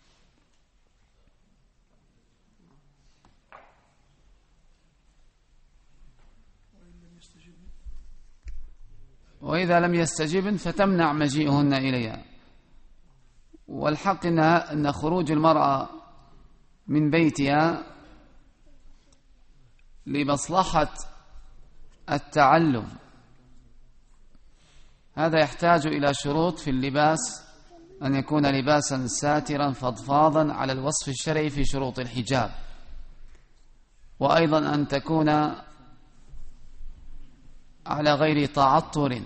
وإذا لم يستجبن فتمنع مجيئهن إليها. والحق أن خروج المرأة من بيتها لمصلحة التعلم هذا يحتاج إلى شروط في اللباس، أن يكون لباسا ساترا فضفاضا على الوصف الشرعي في شروط الحجاب، وأيضا أن تكون على غير تعطر،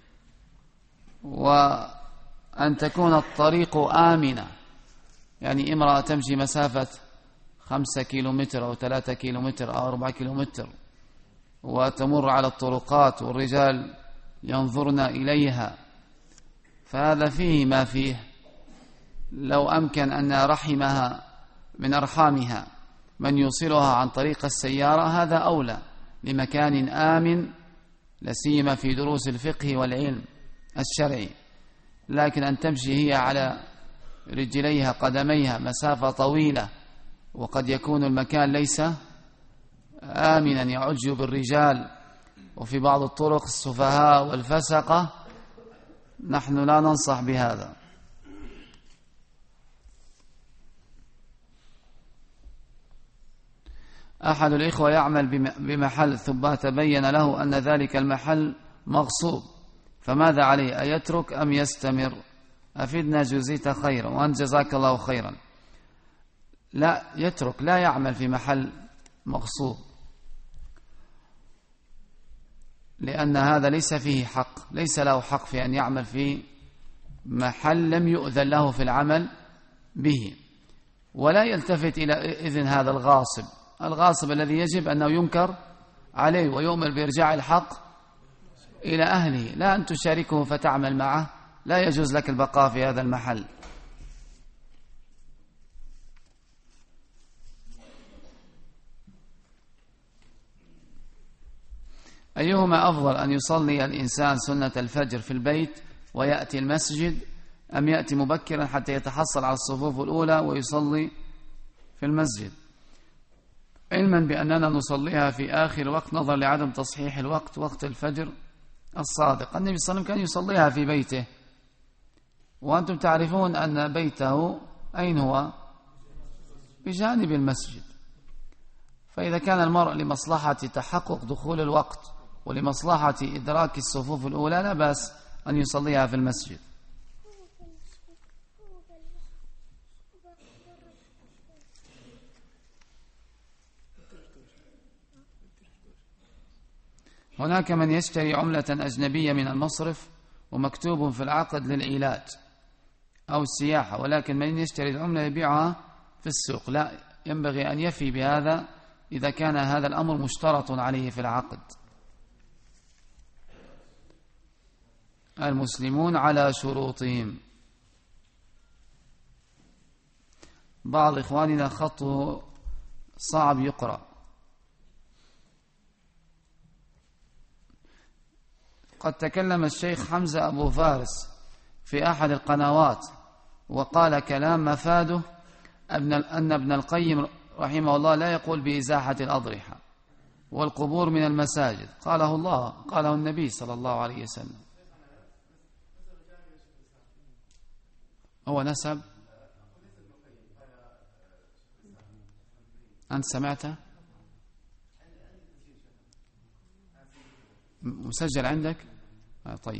وأن تكون الطريق آمنة، يعني امرأة تمشي مسافة خمسة كيلومتر أو ثلاثة كيلومتر أو أربعة كيلومتر وتمر على الطرقات والرجال ينظرن إليها، فهذا فيه ما فيه. لو أمكن أن رحمها من أرحامها من يوصلها عن طريق السيارة هذا أولى لمكان آمن، لسيما في دروس الفقه والعلم الشرعي. لكن أن تمشي هي على رجليها قدميها مسافة طويلة وقد يكون المكان ليس آمنا يعج بالرجال، وفي بعض الطرق السفهاء والفسقة، نحن لا ننصح بهذا. أحد الإخوة يعمل بمحل ثم تبين له أن ذلك المحل مغصوب، فماذا عليه؟ أيترك أم يستمر؟ أفدنا جزيت خيرا وأن جزاك الله خيرا. لا يترك، لا يعمل في محل مغصوب، لأن هذا ليس فيه حق، ليس له حق في أن يعمل في محل لم يؤذن له في العمل به. ولا يلتفت إلى إذن هذا الغاصب، الغاصب الذي يجب أنه ينكر عليه ويؤمر بإرجاع الحق إلى أهله، لا أن تشاركه فتعمل معه، لا يجوز لك البقاء في هذا المحل. أيهما أفضل، أن يصلي الإنسان سنة الفجر في البيت ويأتي المسجد، أم يأتي مبكرا حتى يتحصل على الصفوف الأولى ويصلي في المسجد؟ علما بأننا نصليها في آخر وقت نظر لعدم تصحيح الوقت، وقت الفجر الصادق. النبي صلى الله عليه وسلم كان يصليها في بيته، وأنتم تعرفون أن بيته أين هو؟ بجانب المسجد. فإذا كان المرء لمصلحة تحقق دخول الوقت ولمصلحة إدراك الصفوف الأولى لا بأس أن يصليها في المسجد. هناك من يشتري عملة أجنبية من المصرف ومكتوب في العقد للعلاج أو السياحة، ولكن من يشتري العملة يبيعها في السوق. لا، ينبغي أن يفي بهذا إذا كان هذا الأمر مشترط عليه في العقد. المسلمون على شروطهم. بعض إخواننا خطه صعب يقرأ. قد تكلم الشيخ حمزة أبو فارس في أحد القنوات وقال كلام مفاده أن ابن القيم رحمه الله لا يقول بإزاحة الأضرحة والقبور من المساجد، قاله الله، قاله النبي صلى الله عليه وسلم. هو نسب؟ أنت سمعته؟ مسجل عندك؟ آه طيب.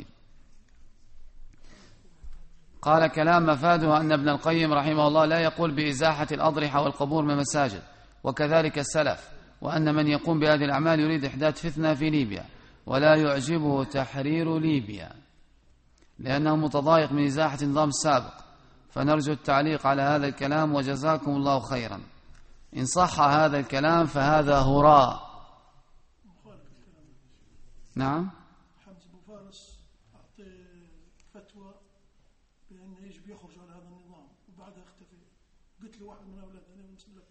قال كلام مفاده أن ابن القيم رحمه الله لا يقول بإزاحة الأضرحة والقبور من المساجد، وكذلك السلف، وأن من يقوم بهذه الأعمال يريد إحداث فتنة في ليبيا، ولا يعجبه تحرير ليبيا لأنه متضايق من إزاحة النظام السابق. فنرجو التعليق على هذا الكلام وجزاكم الله خيرا. إن صح هذا الكلام فهذا هراء. نعم. حمزة أبو فارس أعطي فتوى بأنه يجب يخرج على هذا النظام وبعدها اختفي. قلت له واحد من أولاد أنا مسلمت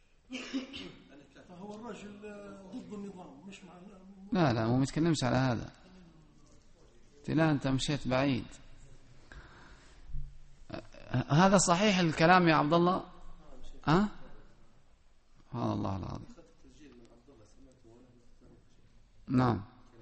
فهو الرجل ضد النظام مش مع. لا لا، هو ما يتكلمش على هذا. لا أنت مشيت بعيد. هذا صحيح الكلام يا عبد الله؟ ها؟ سبحان الله العظيم. نعم.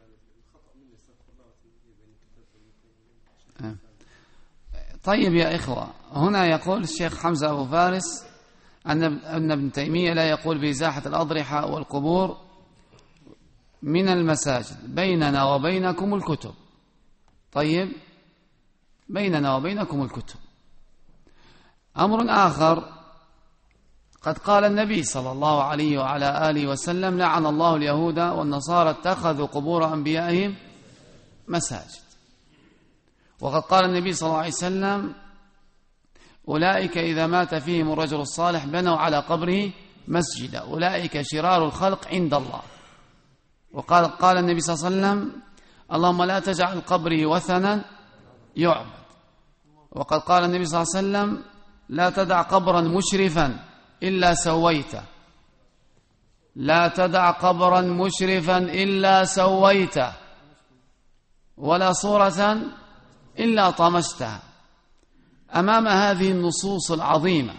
طيب يا إخوة، هنا يقول الشيخ حمزة أبو فارس أن ابن تيمية لا يقول بإزاحة الأضرحة والقبور من المساجد، بيننا وبينكم الكتب. طيب، بيننا وبينكم الكتب. أمر آخر، قد قال النبي صلى الله عليه وعلى آله وسلم لعن الله اليهود والنصارى اتخذوا قبور أنبيائهم مساجد. وقد قال النبي صلى الله عليه وسلم أولئك إذا مات فيهم الرجل الصالح بنوا على قبره مسجدا، أولئك شرار الخلق عند الله. وقال قال النبي صلى الله عليه وسلم اللهم لا تجعل قبري وثنا يعبد. وقد قال النبي صلى الله عليه وسلم لا تدع قبرا مشرفا إلا سويته، لا تدع قبرا مشرفا إلا سويته، ولا صورة إلا طمستها. أمام هذه النصوص العظيمة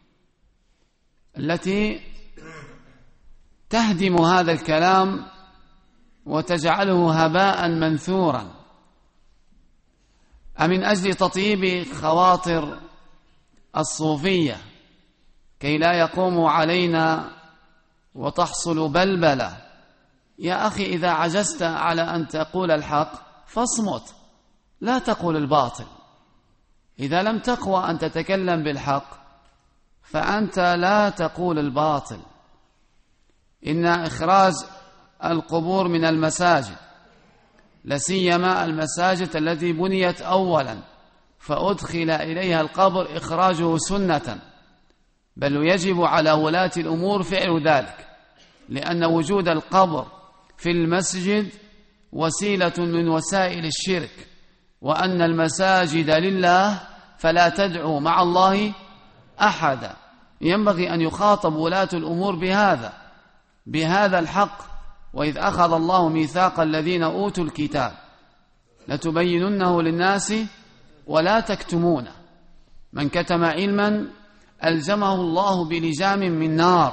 التي تهدم هذا الكلام وتجعله هباء منثورا، أمن أجل تطيب خواطر الصوفية كي لا يقوموا علينا وتحصل بلبلة. يا أخي إذا عجزت على أن تقول الحق فاصمت، لا تقول الباطل. إذا لم تقوى أن تتكلم بالحق فأنت لا تقول الباطل. إن إخراج القبور من المساجد، لسيما المساجد التي بنيت أولا فأدخل إليها القبر، إخراجه سنة، بل يجب على ولاة الأمور فعل ذلك، لأن وجود القبر في المسجد وسيلة من وسائل الشرك، وأن المساجد لله فلا تدعوا مع الله أحدا. ينبغي أن يخاطب ولاة الأمور بهذا بهذا الحق. وإذ أخذ الله ميثاق الذين أوتوا الكتاب لتبيننه للناس ولا تكتمونه، من كتم علما ألزمه الله بلجام من نار.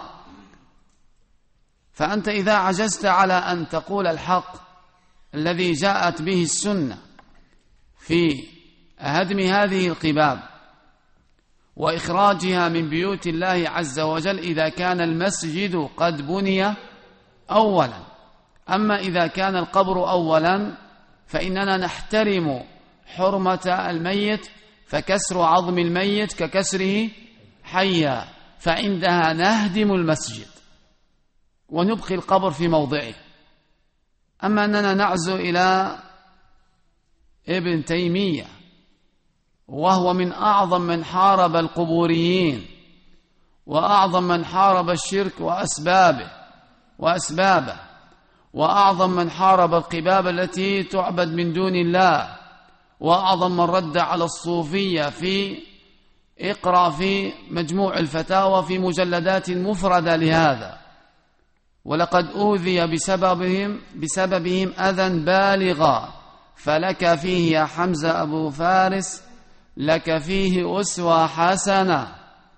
فأنت إذا عجزت على أن تقول الحق الذي جاءت به السنة في هدم هذه القباب وإخراجها من بيوت الله عز وجل إذا كان المسجد قد بني أولا، أما إذا كان القبر أولا فإننا نحترم حرمة الميت، فكسر عظم الميت ككسره حيا، فعندها نهدم المسجد ونبقي القبر في موضعه. أما أننا نعزو إلى ابن تيمية وهو من أعظم من حارب القبوريين وأعظم من حارب الشرك وأسبابه وأسبابه وأعظم من حارب القباب التي تعبد من دون الله وأعظم من رد على الصوفية في اقرأ في مجموع الفتاوى في مجلدات مفردة لهذا. ولقد أوذي بسببهم بسببهم أذى بالغا، فلك فيه يا حمزة أبو فارس لك فيه أسوة حسنة.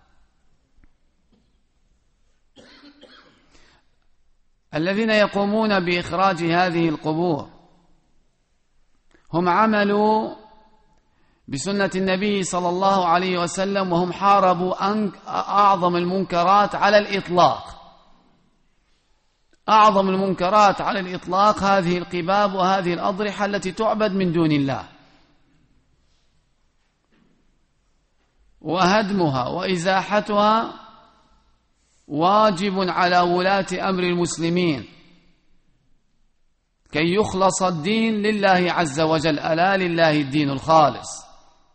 الذين يقومون بإخراج هذه القبور هم عملوا بسنة النبي صلى الله عليه وسلم، وهم حاربوا أعظم المنكرات على الإطلاق. أعظم المنكرات على الإطلاق هذه القباب وهذه الأضرحة التي تعبد من دون الله، وهدمها وإزاحتها واجب على ولاة أمر المسلمين كي يخلص الدين لله عز وجل. ألا لله الدين الخالص.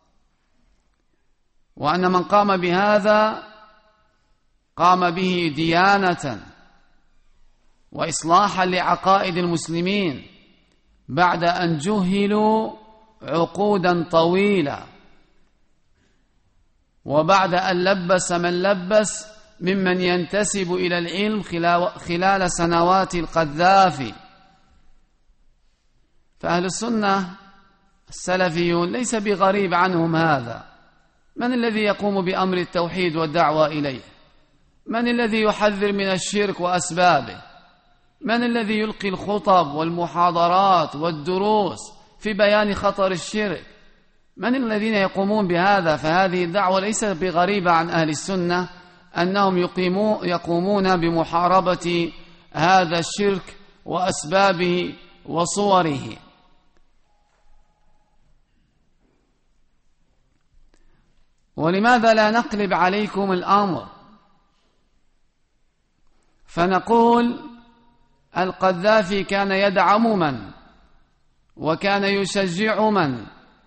وأن من قام بهذا قام به ديانة وإصلاحا لعقائد المسلمين بعد أن جهلوا عقودا طويلة، وبعد أن لبس من لبس ممن ينتسب إلى العلم خلال سنوات القذافي. فأهل السنة السلفيون ليس بغريب عنهم هذا. من الذي يقوم بأمر التوحيد والدعوة إليه؟ من الذي يحذر من الشرك وأسبابه؟ من الذي يلقي الخطب والمحاضرات والدروس في بيان خطر الشرك؟ من الذين يقومون بهذا؟ فهذه الدعوة ليست بغريبة عن أهل السنة أنهم يقومون بمحاربة هذا الشرك وأسبابه وصوره. ولماذا لا نقلب عليكم الأمر فنقول القذافي كان يدعم من وكان يشجع من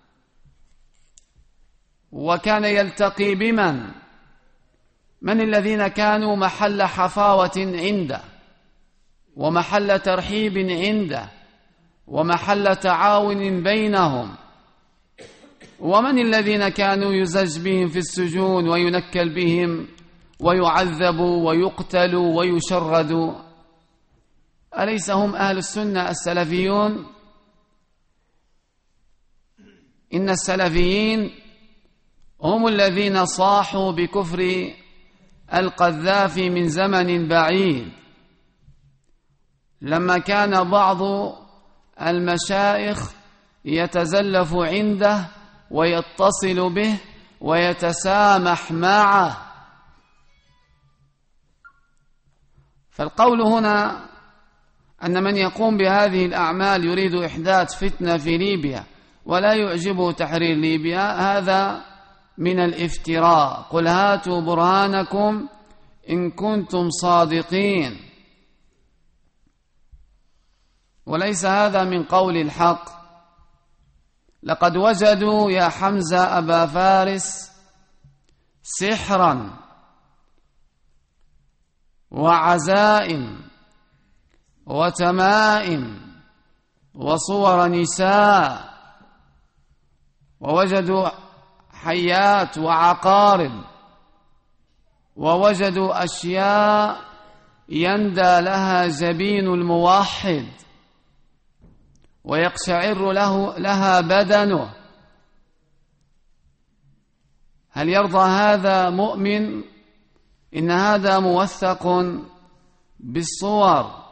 وكان يلتقي بمن؟ من الذين كانوا محل حفاوة عنده ومحل ترحيب عنده ومحل تعاون بينهم؟ ومن الذين كانوا يزج بهم في السجون وينكل بهم ويعذبوا ويقتلوا ويشردوا؟ أليس هم أهل السنة السلفيون؟ إن السلفيين هم الذين صاحوا بكفر القذافي من زمن بعيد، لما كان بعض المشايخ يتزلف عنده ويتصل به ويتسامح معه. فالقول هنا أن من يقوم بهذه الأعمال يريد إحداث فتنة في ليبيا ولا يعجبه تحرير ليبيا، هذا من الافتراء. قل هاتوا برهانكم إن كنتم صادقين. وليس هذا من قول الحق. لقد وجدوا يا حمزة أبا فارس سحرا وعزائم وتمائم وصور نساء، ووجدوا حيات وعقارب، ووجدوا أشياء يندى لها جبين الموحد ويقشعر له لها بدنه. هل يرضى هذا مؤمن؟ إن هذا موثق بالصور.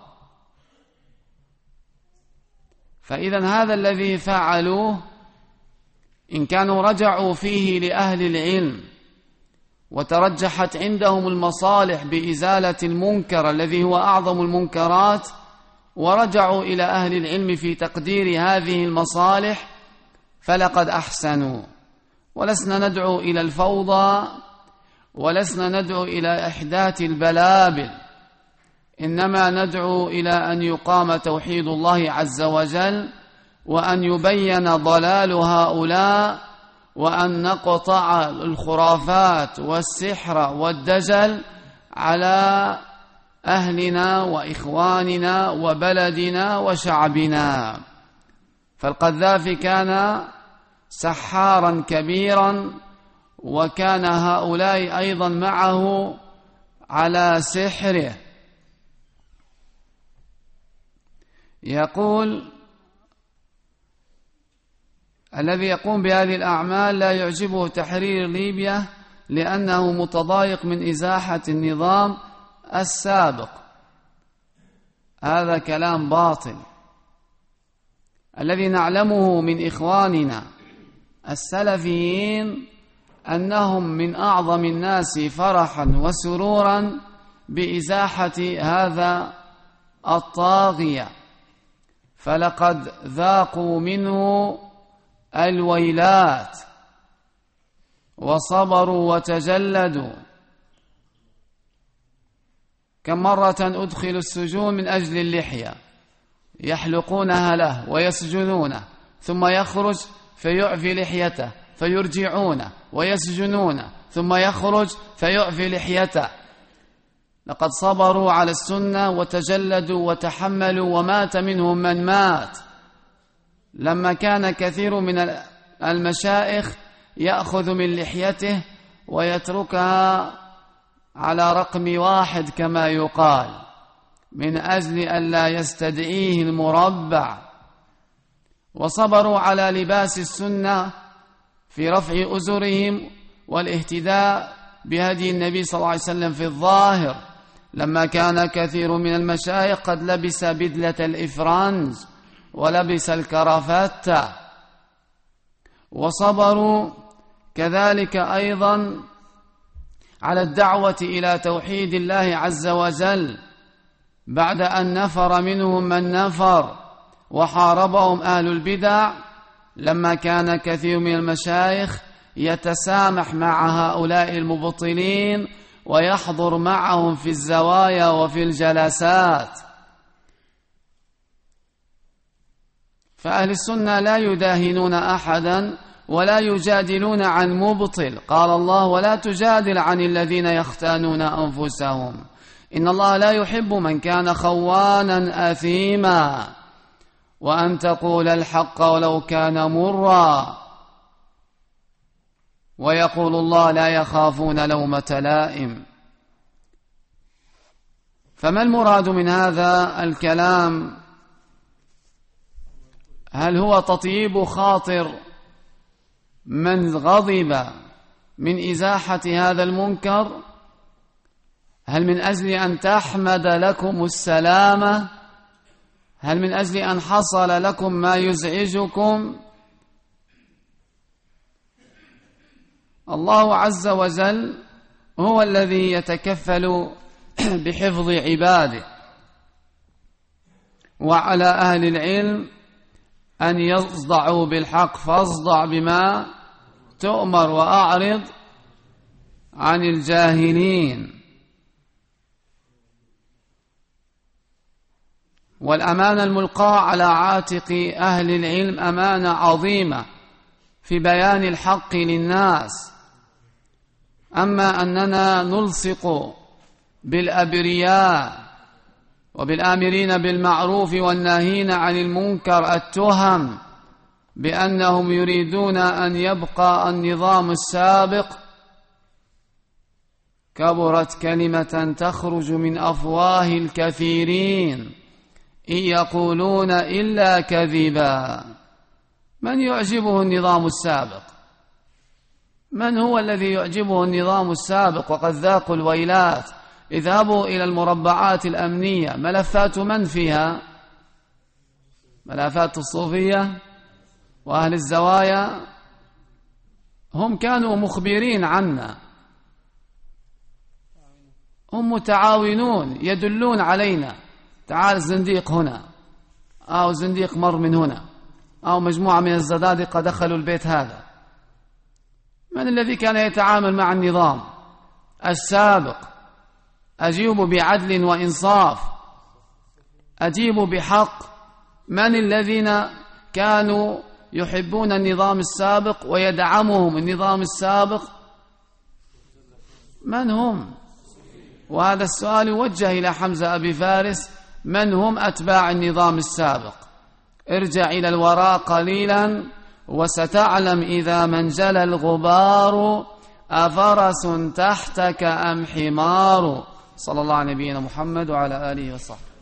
فإذا هذا الذي فعلوه إن كانوا رجعوا فيه لأهل العلم وترجحت عندهم المصالح بإزالة المنكر الذي هو أعظم المنكرات، ورجعوا إلى أهل العلم في تقدير هذه المصالح، فلقد أحسنوا. ولسنا ندعو إلى الفوضى ولسنا ندعو إلى إحداث البلابل، إنما ندعو إلى أن يقام توحيد الله عز وجل، وأن يبين ضلال هؤلاء، وأن نقطع الخرافات والسحر والدجل على أهلنا وإخواننا وبلدنا وشعبنا. فالقذافي كان سحارا كبيرا، وكان هؤلاء أيضا معه على سحره. يقول: الذي يقوم بهذه الأعمال لا يعجبه تحرير ليبيا لأنه متضايق من إزاحة النظام السابق. هذا كلام باطل. الذي نعلمه من إخواننا السلفيين أنهم من أعظم الناس فرحا وسرورا بإزاحة هذا الطاغية، فلقد ذاقوا منه الويلات وصبروا وتجلدوا. كم مرة أدخل السجون من أجل اللحية، يحلقونها له ويسجنونه، ثم يخرج فيعفي لحيته فيرجعونه ويسجنونه، ثم يخرج فيعفي لحيته. لقد صبروا على السنة وتجلدوا وتحملوا، ومات منهم من مات. لما كان كثير من المشايخ يأخذ من لحيته ويتركها على رقم واحد كما يقال، من أجل أن لا يستدعيه المربع. وصبروا على لباس السنة في رفع أزرهم والاهتداء بهدي النبي صلى الله عليه وسلم في الظاهر، لما كان كثير من المشايخ قد لبس بدلة الإفرنج ولبس الكرافتة. وصبروا كذلك أيضا على الدعوة إلى توحيد الله عز وجل بعد أن نفر منهم من نفر وحاربهم أهل البدع، لما كان كثير من المشايخ يتسامح مع هؤلاء المبطلين ويحضر معهم في الزوايا وفي الجلسات. فأهل السنة لا يداهنون أحدا ولا يجادلون عن مبطل. قال الله: ولا تجادل عن الذين يختانون أنفسهم إن الله لا يحب من كان خوانا أثيما، وأن تقول الحق ولو كان مرا. ويقول الله: لا يخافون لومة لائم. فما المراد من هذا الكلام؟ هل هو تطيب خاطر من غضب من إزاحة هذا المنكر؟ هل من أجل أن تحمد لكم السلامة؟ هل من أجل أن حصل لكم ما يزعجكم؟ الله عز وجل هو الذي يتكفل بحفظ عباده، وعلى أهل العلم أن يصدعوا بالحق، فاصدع بما تؤمر وأعرض عن الجاهلين. والأمانة الملقاة على عاتق أهل العلم أمانة عظيمة في بيان الحق للناس. أما أننا نلصق بالأبرياء وبالآمرين بالمعروف والناهين عن المنكر التهم بأنهم يريدون أن يبقى النظام السابق، كبرت كلمة تخرج من أفواه الكثيرين إن يقولون إلا كذبا. من يعجبه النظام السابق؟ من هو الذي يعجبه النظام السابق وقد ذاقوا الويلات؟ اذهبوا إلى المربعات الأمنية، ملفات من فيها؟ ملفات الصوفية وأهل الزوايا. هم كانوا مخبرين عنا، هم متعاونون يدلون علينا، تعال زنديق هنا، أو زنديق مر من هنا، أو مجموعة من الزنادقة دخلوا البيت هذا. من الذي كان يتعامل مع النظام السابق؟ أجيب بعدل وإنصاف، أجيب بحق. من الذين كانوا يحبون النظام السابق ويدعمهم النظام السابق؟ من هم؟ وهذا السؤال يوجه إلى حمزة أبي فارس: من هم أتباع النظام السابق؟ ارجع إلى الوراء قليلا وستعلم إذا ما انجلى الغبار أفرس تحتك أم حمار. صلى الله على نبينا محمد وعلى آله وصحبه.